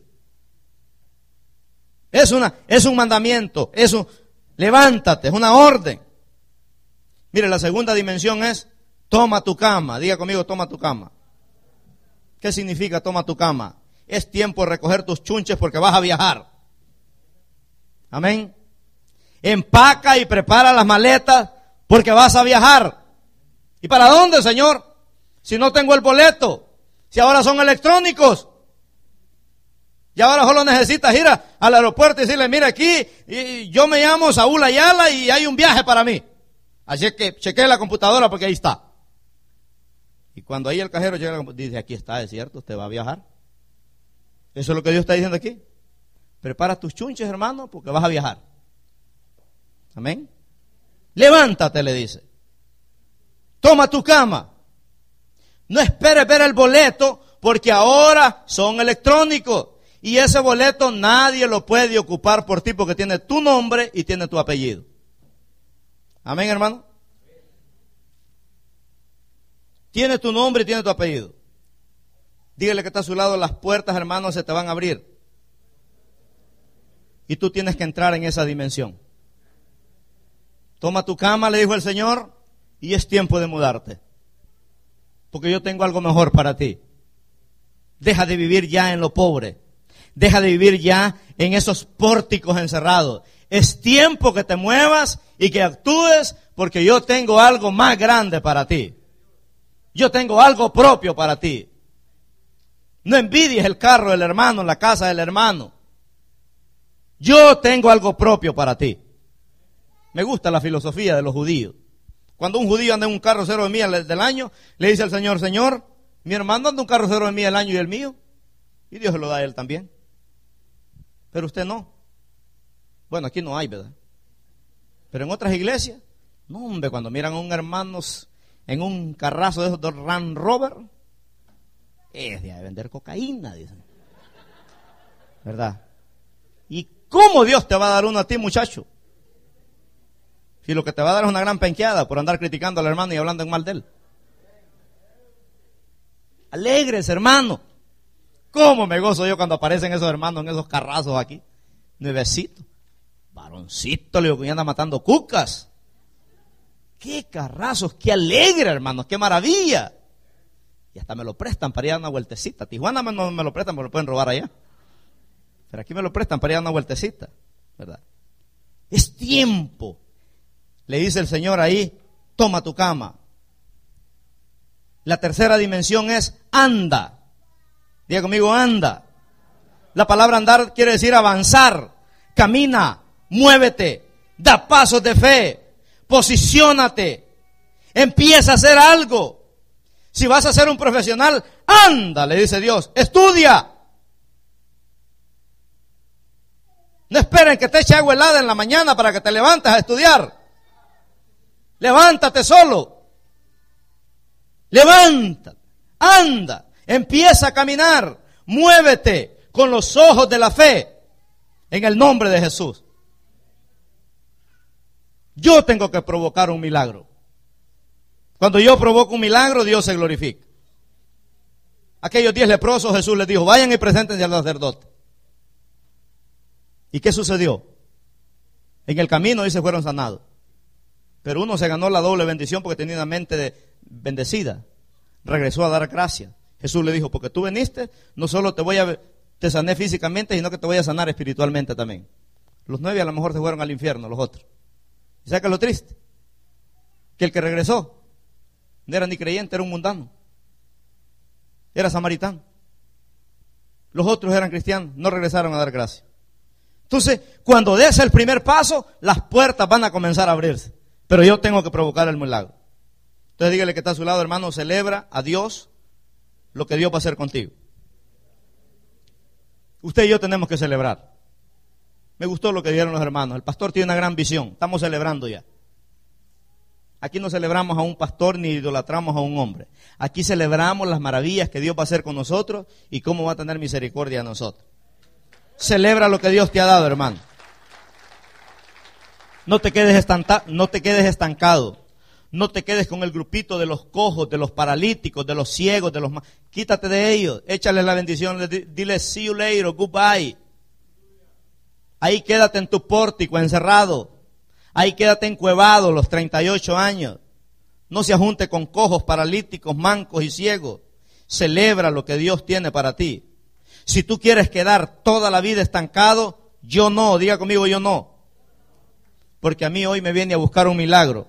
Es una, es un mandamiento, es un, levántate, es una orden. Mire, la segunda dimensión es, toma tu cama. Diga conmigo, toma tu cama. ¿Qué significa toma tu cama? Es tiempo de recoger tus chunches porque vas a viajar. Amén. Empaca y prepara las maletas porque vas a viajar. ¿Y para dónde, Señor? Si no tengo el boleto, si ahora son electrónicos. Y ahora solo necesitas ir a, al aeropuerto y decirle, mira aquí, y yo me llamo Saúl Ayala y hay un viaje para mí. Así es que chequee la computadora porque ahí está. Y cuando ahí el cajero llega, dice, aquí está, es cierto, usted va a viajar. Eso es lo que Dios está diciendo aquí. Prepara tus chunches, hermano, porque vas a viajar. Amén. Levántate, le dice. Toma tu cama. No esperes ver el boleto porque ahora son electrónicos. Y ese boleto nadie lo puede ocupar por ti porque tiene tu nombre y tiene tu apellido. Amén, hermano. Tiene tu nombre y tiene tu apellido. Dígale que está a su lado, las puertas, hermano, se te van a abrir. Y tú tienes que entrar en esa dimensión. Toma tu cama, le dijo el Señor, y es tiempo de mudarte. Porque yo tengo algo mejor para ti. Deja de vivir ya en lo pobre. Deja de vivir ya en esos pórticos encerrados. Es tiempo que te muevas y que actúes porque yo tengo algo más grande para ti. Yo tengo algo propio para ti. No envidies el carro del hermano, la casa del hermano. Yo tengo algo propio para ti. Me gusta la filosofía de los judíos. Cuando un judío anda en un carro cero de millas del año, le dice al Señor, Señor, mi hermano anda en un carro cero de millas del año y el mío. Y Dios se lo da a él también. Pero usted no. Bueno, aquí no hay, ¿verdad? Pero en otras iglesias, no, hombre, cuando miran a un hermano en un carrazo de esos de Land Rover, es de vender cocaína, dicen. ¿Verdad? ¿Y cómo Dios te va a dar uno a ti, muchacho? Si lo que te va a dar es una gran penqueada por andar criticando al hermano y hablando en mal de él. Alegres, hermano. ¿Cómo me gozo yo cuando aparecen esos hermanos en esos carrazos aquí? Nuevecitos. Varoncito, le digo que anda matando cucas. ¡Qué carrazos! ¡Qué alegre, hermanos! ¡Qué maravilla! Y hasta me lo prestan para ir a dar una vueltecita. Tijuana no me lo prestan porque lo pueden robar allá. Pero aquí me lo prestan para ir a dar una vueltecita. ¿Verdad? Es tiempo. Le dice el Señor ahí, toma tu cama. La tercera dimensión es anda. Diga conmigo, anda. La palabra andar quiere decir avanzar. Camina, muévete, Da pasos de fe. Posiciónate. Empieza a hacer algo. Si vas a ser un profesional, anda, le dice Dios. Estudia. No esperen que te eche agua helada en la mañana para que te levantes a estudiar. Levántate solo. Levántate. Anda. Empieza a caminar. Muévete con los ojos de la fe. En el nombre de Jesús. Yo tengo que provocar un milagro. Cuando yo provoco un milagro, Dios se glorifica. Aquellos diez leprosos, Jesús les dijo, vayan y preséntense al sacerdote. ¿Y qué sucedió? En el camino dice fueron sanados. Pero uno se ganó la doble bendición porque tenía una mente de, bendecida. Regresó a dar gracias. Jesús le dijo, porque tú viniste, no solo te voy a te sané físicamente, sino que te voy a sanar espiritualmente también. Los nueve a lo mejor se fueron al infierno, los otros. ¿Y sabes qué es lo triste? Que el que regresó no era ni creyente, era un mundano. Era samaritano. Los otros eran cristianos, no regresaron a dar gracias. Entonces, cuando des el primer paso, las puertas van a comenzar a abrirse. Pero yo tengo que provocar el milagro. Entonces dígale que está a su lado, hermano, celebra a Dios lo que Dios va a hacer contigo. Usted y yo tenemos que celebrar. Me gustó lo que dijeron los hermanos. El pastor tiene una gran visión. Estamos celebrando ya. Aquí no celebramos a un pastor ni idolatramos a un hombre. Aquí celebramos las maravillas que Dios va a hacer con nosotros y cómo va a tener misericordia de nosotros. Celebra lo que Dios te ha dado, hermano. No te quedes estanta, no te quedes estancado. No te quedes con el grupito de los cojos, de los paralíticos, de los ciegos, de los... Quítate de ellos, échales la bendición, dile see you later, goodbye. Ahí quédate en tu pórtico, encerrado. Ahí quédate encuevado los treinta y ocho años. No se junte con cojos, paralíticos, mancos y ciegos. Celebra lo que Dios tiene para ti. Si tú quieres quedar toda la vida estancado, yo no, diga conmigo yo no. Porque a mí hoy me viene a buscar un milagro.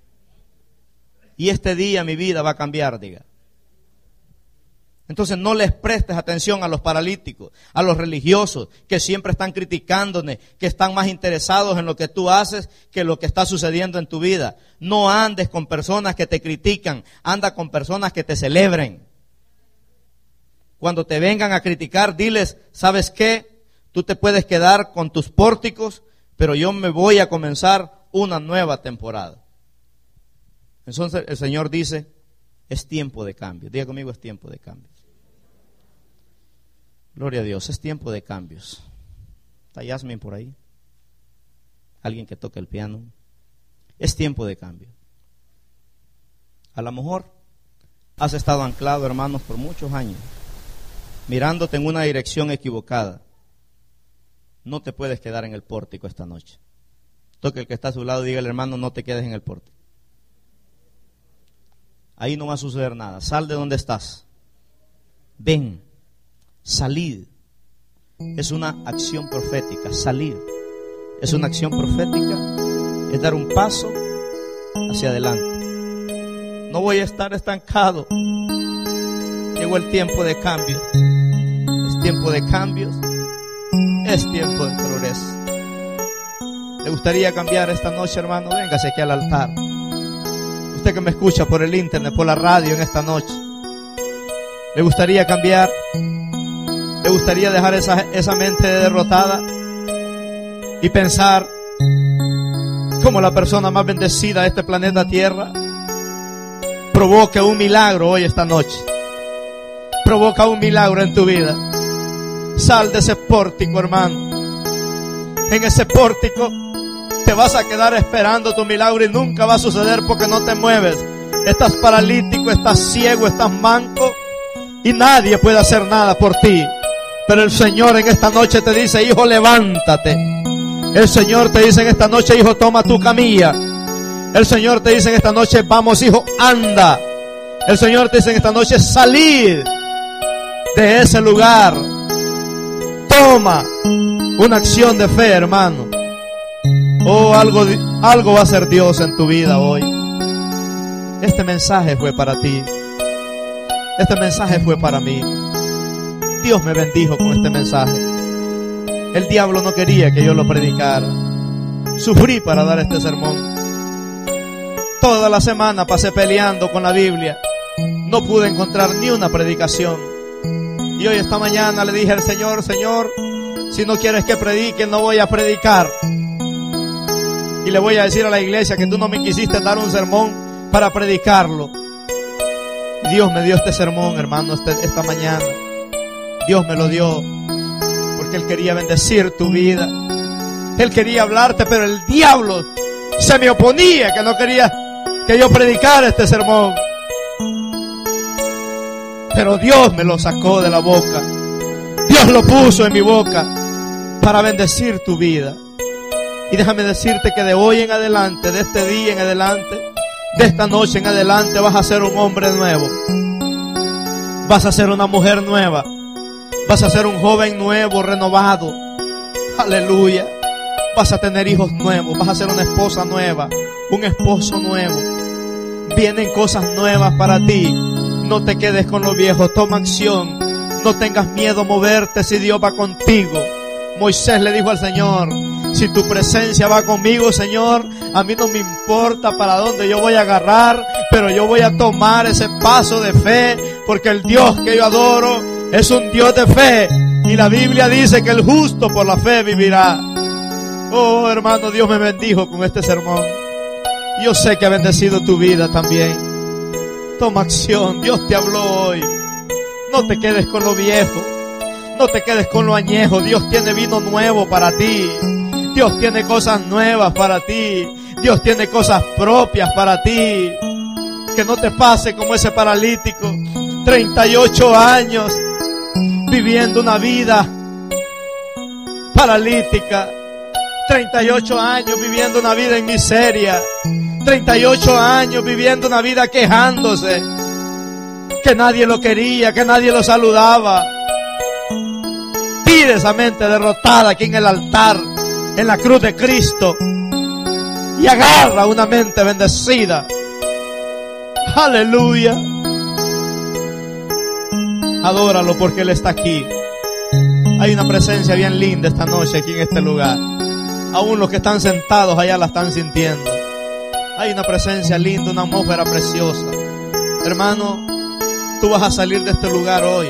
Y este día mi vida va a cambiar, diga. Entonces no les prestes atención a los paralíticos, a los religiosos que siempre están criticándote, que están más interesados en lo que tú haces que lo que está sucediendo en tu vida. No andes con personas que te critican, anda con personas que te celebren. Cuando te vengan a criticar, diles, ¿sabes qué? Tú te puedes quedar con tus pórticos, pero yo me voy a comenzar una nueva temporada. Entonces el Señor dice, es tiempo de cambio. Diga conmigo, es tiempo de cambio. Gloria a Dios, es tiempo de cambios. ¿Está Yasmin por ahí? Alguien que toque el piano. Es tiempo de cambio. A lo mejor has estado anclado, hermanos, por muchos años, mirándote en una dirección equivocada. No te puedes quedar en el pórtico esta noche. Toque el que está a su lado, dígale, hermano, no te quedes en el pórtico. Ahí no va a suceder nada. Sal de donde estás. Ven. Salid. Es una acción profética. Salir. Es una acción profética. Es dar un paso hacia adelante. No voy a estar estancado. Llegó el tiempo de cambios. Es tiempo de cambios. Es tiempo de progreso. ¿Le gustaría cambiar esta noche, hermano? Véngase aquí al altar. Usted que me escucha por el internet, por la radio en esta noche, ¿le gustaría cambiar? ¿Le gustaría dejar esa, esa mente derrotada y pensar como la persona más bendecida de este planeta Tierra? Provoque un milagro hoy esta noche. Provoca un milagro en tu vida. Sal de ese pórtico, hermano. En ese pórtico te vas a quedar esperando tu milagro y nunca va a suceder porque no te mueves. Estás paralítico, estás ciego, estás manco y nadie puede hacer nada por ti. Pero el Señor en esta noche te dice, hijo, levántate. El Señor te dice en esta noche, hijo, toma tu camilla. El Señor te dice en esta noche, vamos, hijo, anda. El Señor te dice en esta noche, salir de ese lugar. Toma una acción de fe, hermano. Oh, algo, algo va a hacer Dios en tu vida hoy. Este mensaje fue para ti. Este mensaje fue para mí. Dios me bendijo con este mensaje. El diablo no quería que yo lo predicara. Sufrí para dar este sermón. Toda la semana pasé peleando con la Biblia. No pude encontrar ni una predicación. Y hoy esta mañana le dije al Señor: Señor, si no quieres que predique, no voy a predicar. Y le voy a decir a la iglesia que tú no me quisiste dar un sermón para predicarlo. Dios me dio este sermón, hermano, este, esta mañana. Dios me lo dio porque Él quería bendecir tu vida. Él quería hablarte, pero el diablo se me oponía, que no quería que yo predicara este sermón. Pero Dios me lo sacó de la boca. Dios lo puso en mi boca para bendecir tu vida. Y déjame decirte que de hoy en adelante, de este día en adelante, de esta noche en adelante, vas a ser un hombre nuevo. Vas a ser una mujer nueva. Vas a ser un joven nuevo, renovado. Aleluya. Vas a tener hijos nuevos. Vas a ser una esposa nueva, un esposo nuevo. Vienen cosas nuevas para ti. No te quedes con lo viejo. Toma acción. No tengas miedo a moverte si Dios va contigo. Moisés le dijo al Señor: si tu presencia va conmigo, Señor, a mí no me importa para dónde yo voy a agarrar, pero yo voy a tomar ese paso de fe, porque el Dios que yo adoro es un Dios de fe. Y la Biblia dice que el justo por la fe vivirá. Oh, hermano, Dios me bendijo con este sermón. Yo sé que ha bendecido tu vida también. Toma acción. Dios te habló hoy. No te quedes con lo viejo. No te quedes con lo añejo. Dios tiene vino nuevo para ti. Dios tiene cosas nuevas para ti. Dios tiene cosas propias para ti. Que no te pase como ese paralítico. treinta y ocho años viviendo una vida paralítica. treinta y ocho años viviendo una vida en miseria. treinta y ocho años viviendo una vida quejándose. Que nadie lo quería, que nadie lo saludaba. Pide esa mente derrotada aquí en el altar, en la cruz de Cristo, y agarra una mente bendecida. Aleluya. Adóralo porque Él está aquí. Hay una presencia bien linda esta noche aquí en este lugar. Aún los que están sentados allá la están sintiendo. Hay una presencia linda, una atmósfera preciosa. Hermano, tú vas a salir de este lugar hoy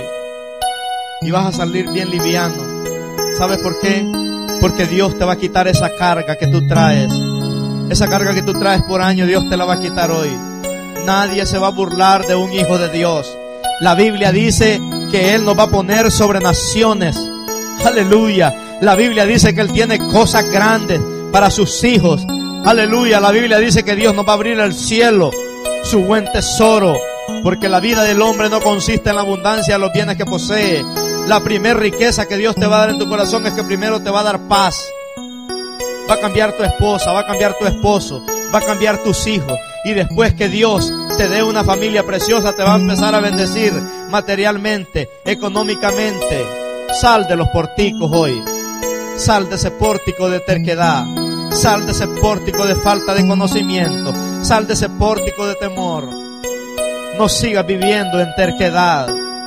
y vas a salir bien liviano. ¿Sabes por qué? Porque Dios te va a quitar esa carga que tú traes. Esa carga que tú traes por año, Dios te la va a quitar hoy. Nadie se va a burlar de un hijo de Dios. La Biblia dice que Él nos va a poner sobre naciones. Aleluya. La Biblia dice que Él tiene cosas grandes para sus hijos. Aleluya. La Biblia dice que Dios nos va a abrir el cielo, su buen tesoro. Porque la vida del hombre no consiste en la abundancia de los bienes que posee. La primera riqueza que Dios te va a dar en tu corazón es que primero te va a dar paz. Va a cambiar tu esposa, va a cambiar tu esposo, va a cambiar tus hijos. Y después que Dios te dé una familia preciosa, te va a empezar a bendecir materialmente, económicamente. Sal de los porticos hoy. Sal de ese pórtico de terquedad. Sal de ese pórtico de falta de conocimiento. Sal de ese pórtico de temor. No sigas viviendo en terquedad.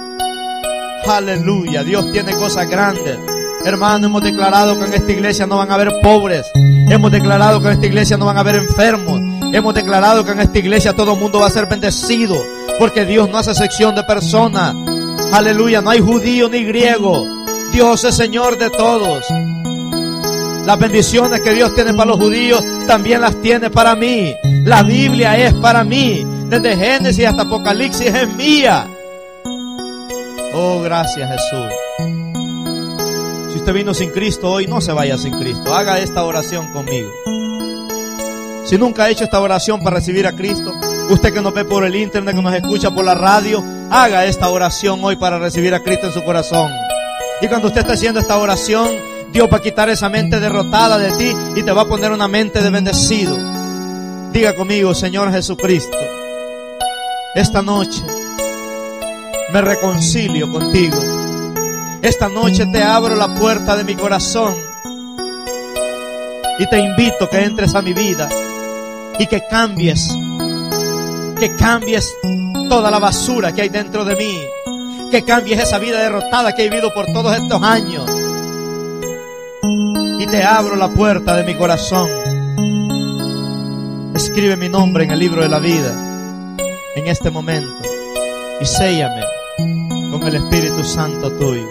Aleluya. Dios tiene cosas grandes. Hermano, hemos declarado que en esta iglesia no van a haber pobres. Hemos declarado que en esta iglesia no van a haber enfermos. Hemos declarado que en esta iglesia todo el mundo va a ser bendecido. Porque Dios no hace sección de personas. Aleluya. No hay judío ni griego. Dios es Señor de todos. Las bendiciones que Dios tiene para los judíos también las tiene para mí. La Biblia es para mí. Desde Génesis hasta Apocalipsis es mía. Oh, gracias Jesús. Si usted vino sin Cristo hoy, no se vaya sin Cristo. Haga esta oración conmigo. Si nunca ha hecho esta oración para recibir a Cristo, usted que nos ve por el internet, que nos escucha por la radio, haga esta oración hoy para recibir a Cristo en su corazón. Y cuando usted esté haciendo esta oración, Dios va a quitar esa mente derrotada de ti y te va a poner una mente de bendecido. Diga conmigo: Señor Jesucristo, esta noche me reconcilio contigo. Esta noche te abro la puerta de mi corazón y te invito que entres a mi vida y que cambies, que cambies toda la basura que hay dentro de mí, que cambies esa vida derrotada que he vivido por todos estos años. Y te abro la puerta de mi corazón Escribe mi nombre en el libro de la vida en este momento y séllame con el Espíritu Santo tuyo.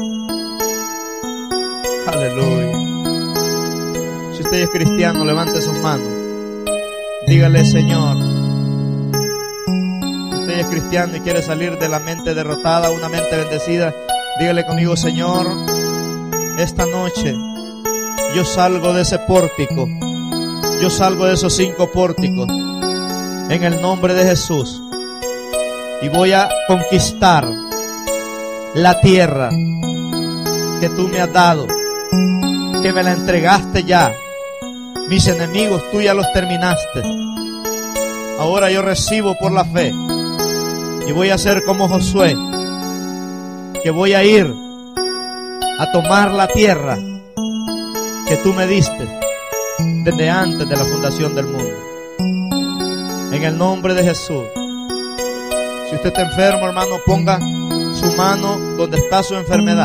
Aleluya. Si usted es cristiano, levante sus manos. Dígale: Señor. Si usted es cristiano y quiere salir de la mente derrotada, una mente bendecida, dígale conmigo: Señor, esta noche yo salgo de ese pórtico. Yo salgo de esos cinco pórticos en el nombre de Jesús y voy a conquistar la tierra que tú me has dado, que me la entregaste ya. Mis enemigos tú ya los terminaste. Ahora yo recibo por la fe y voy a ser como Josué, que voy a ir a tomar la tierra que tú me diste desde antes de la fundación del mundo. En el nombre de Jesús. Si usted está enfermo, hermano, ponga su mano donde está su enfermedad.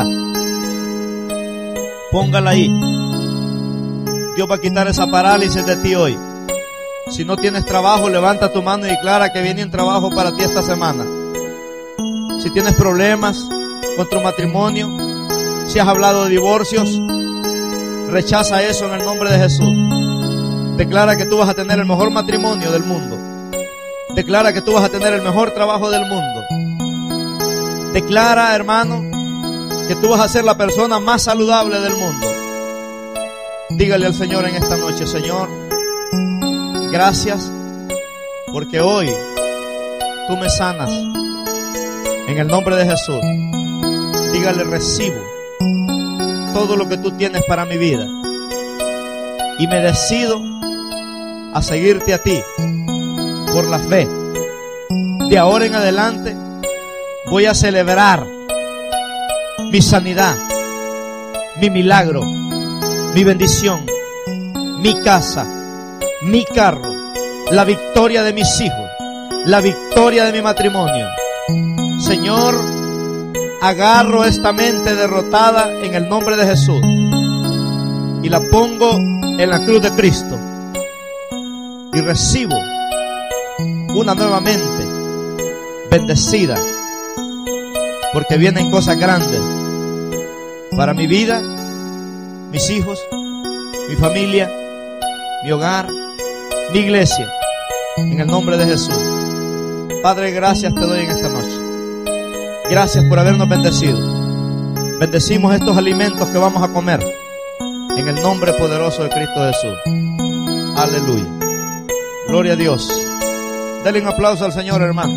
Póngala ahí. Dios va a quitar esa parálisis de ti hoy. Si no tienes trabajo, levanta tu mano y declara que viene un trabajo para ti esta semana. Si tienes problemas con tu matrimonio, si has hablado de divorcios, rechaza eso en el nombre de Jesús. Declara que tú vas a tener el mejor matrimonio del mundo. Declara que tú vas a tener el mejor trabajo del mundo. Declara, hermano, que tú vas a ser la persona más saludable del mundo. Dígale al Señor en esta noche: Señor, gracias porque hoy tú me sanas. En el nombre de Jesús. Dígale: recibo todo lo que tú tienes para mi vida y me decido a seguirte a ti por la fe. De ahora en adelante voy a celebrar mi sanidad, mi milagro, mi bendición, mi casa, mi carro, la victoria de mis hijos, la victoria de mi matrimonio. Señor, agarro esta mente derrotada en el nombre de Jesús y la pongo en la cruz de Cristo y recibo una nueva mente bendecida, porque vienen cosas grandes para mi vida, mis hijos, mi familia, mi hogar, mi iglesia, en el nombre de Jesús. Padre, gracias te doy en esta noche. Gracias por habernos bendecido. Bendecimos estos alimentos que vamos a comer en el nombre poderoso de Cristo Jesús. Aleluya. Gloria a Dios. Dele un aplauso al Señor, hermano.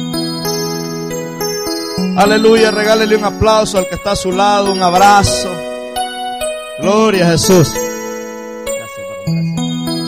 Aleluya. Regálele un aplauso al que está a su lado, un abrazo. Gloria a Jesús.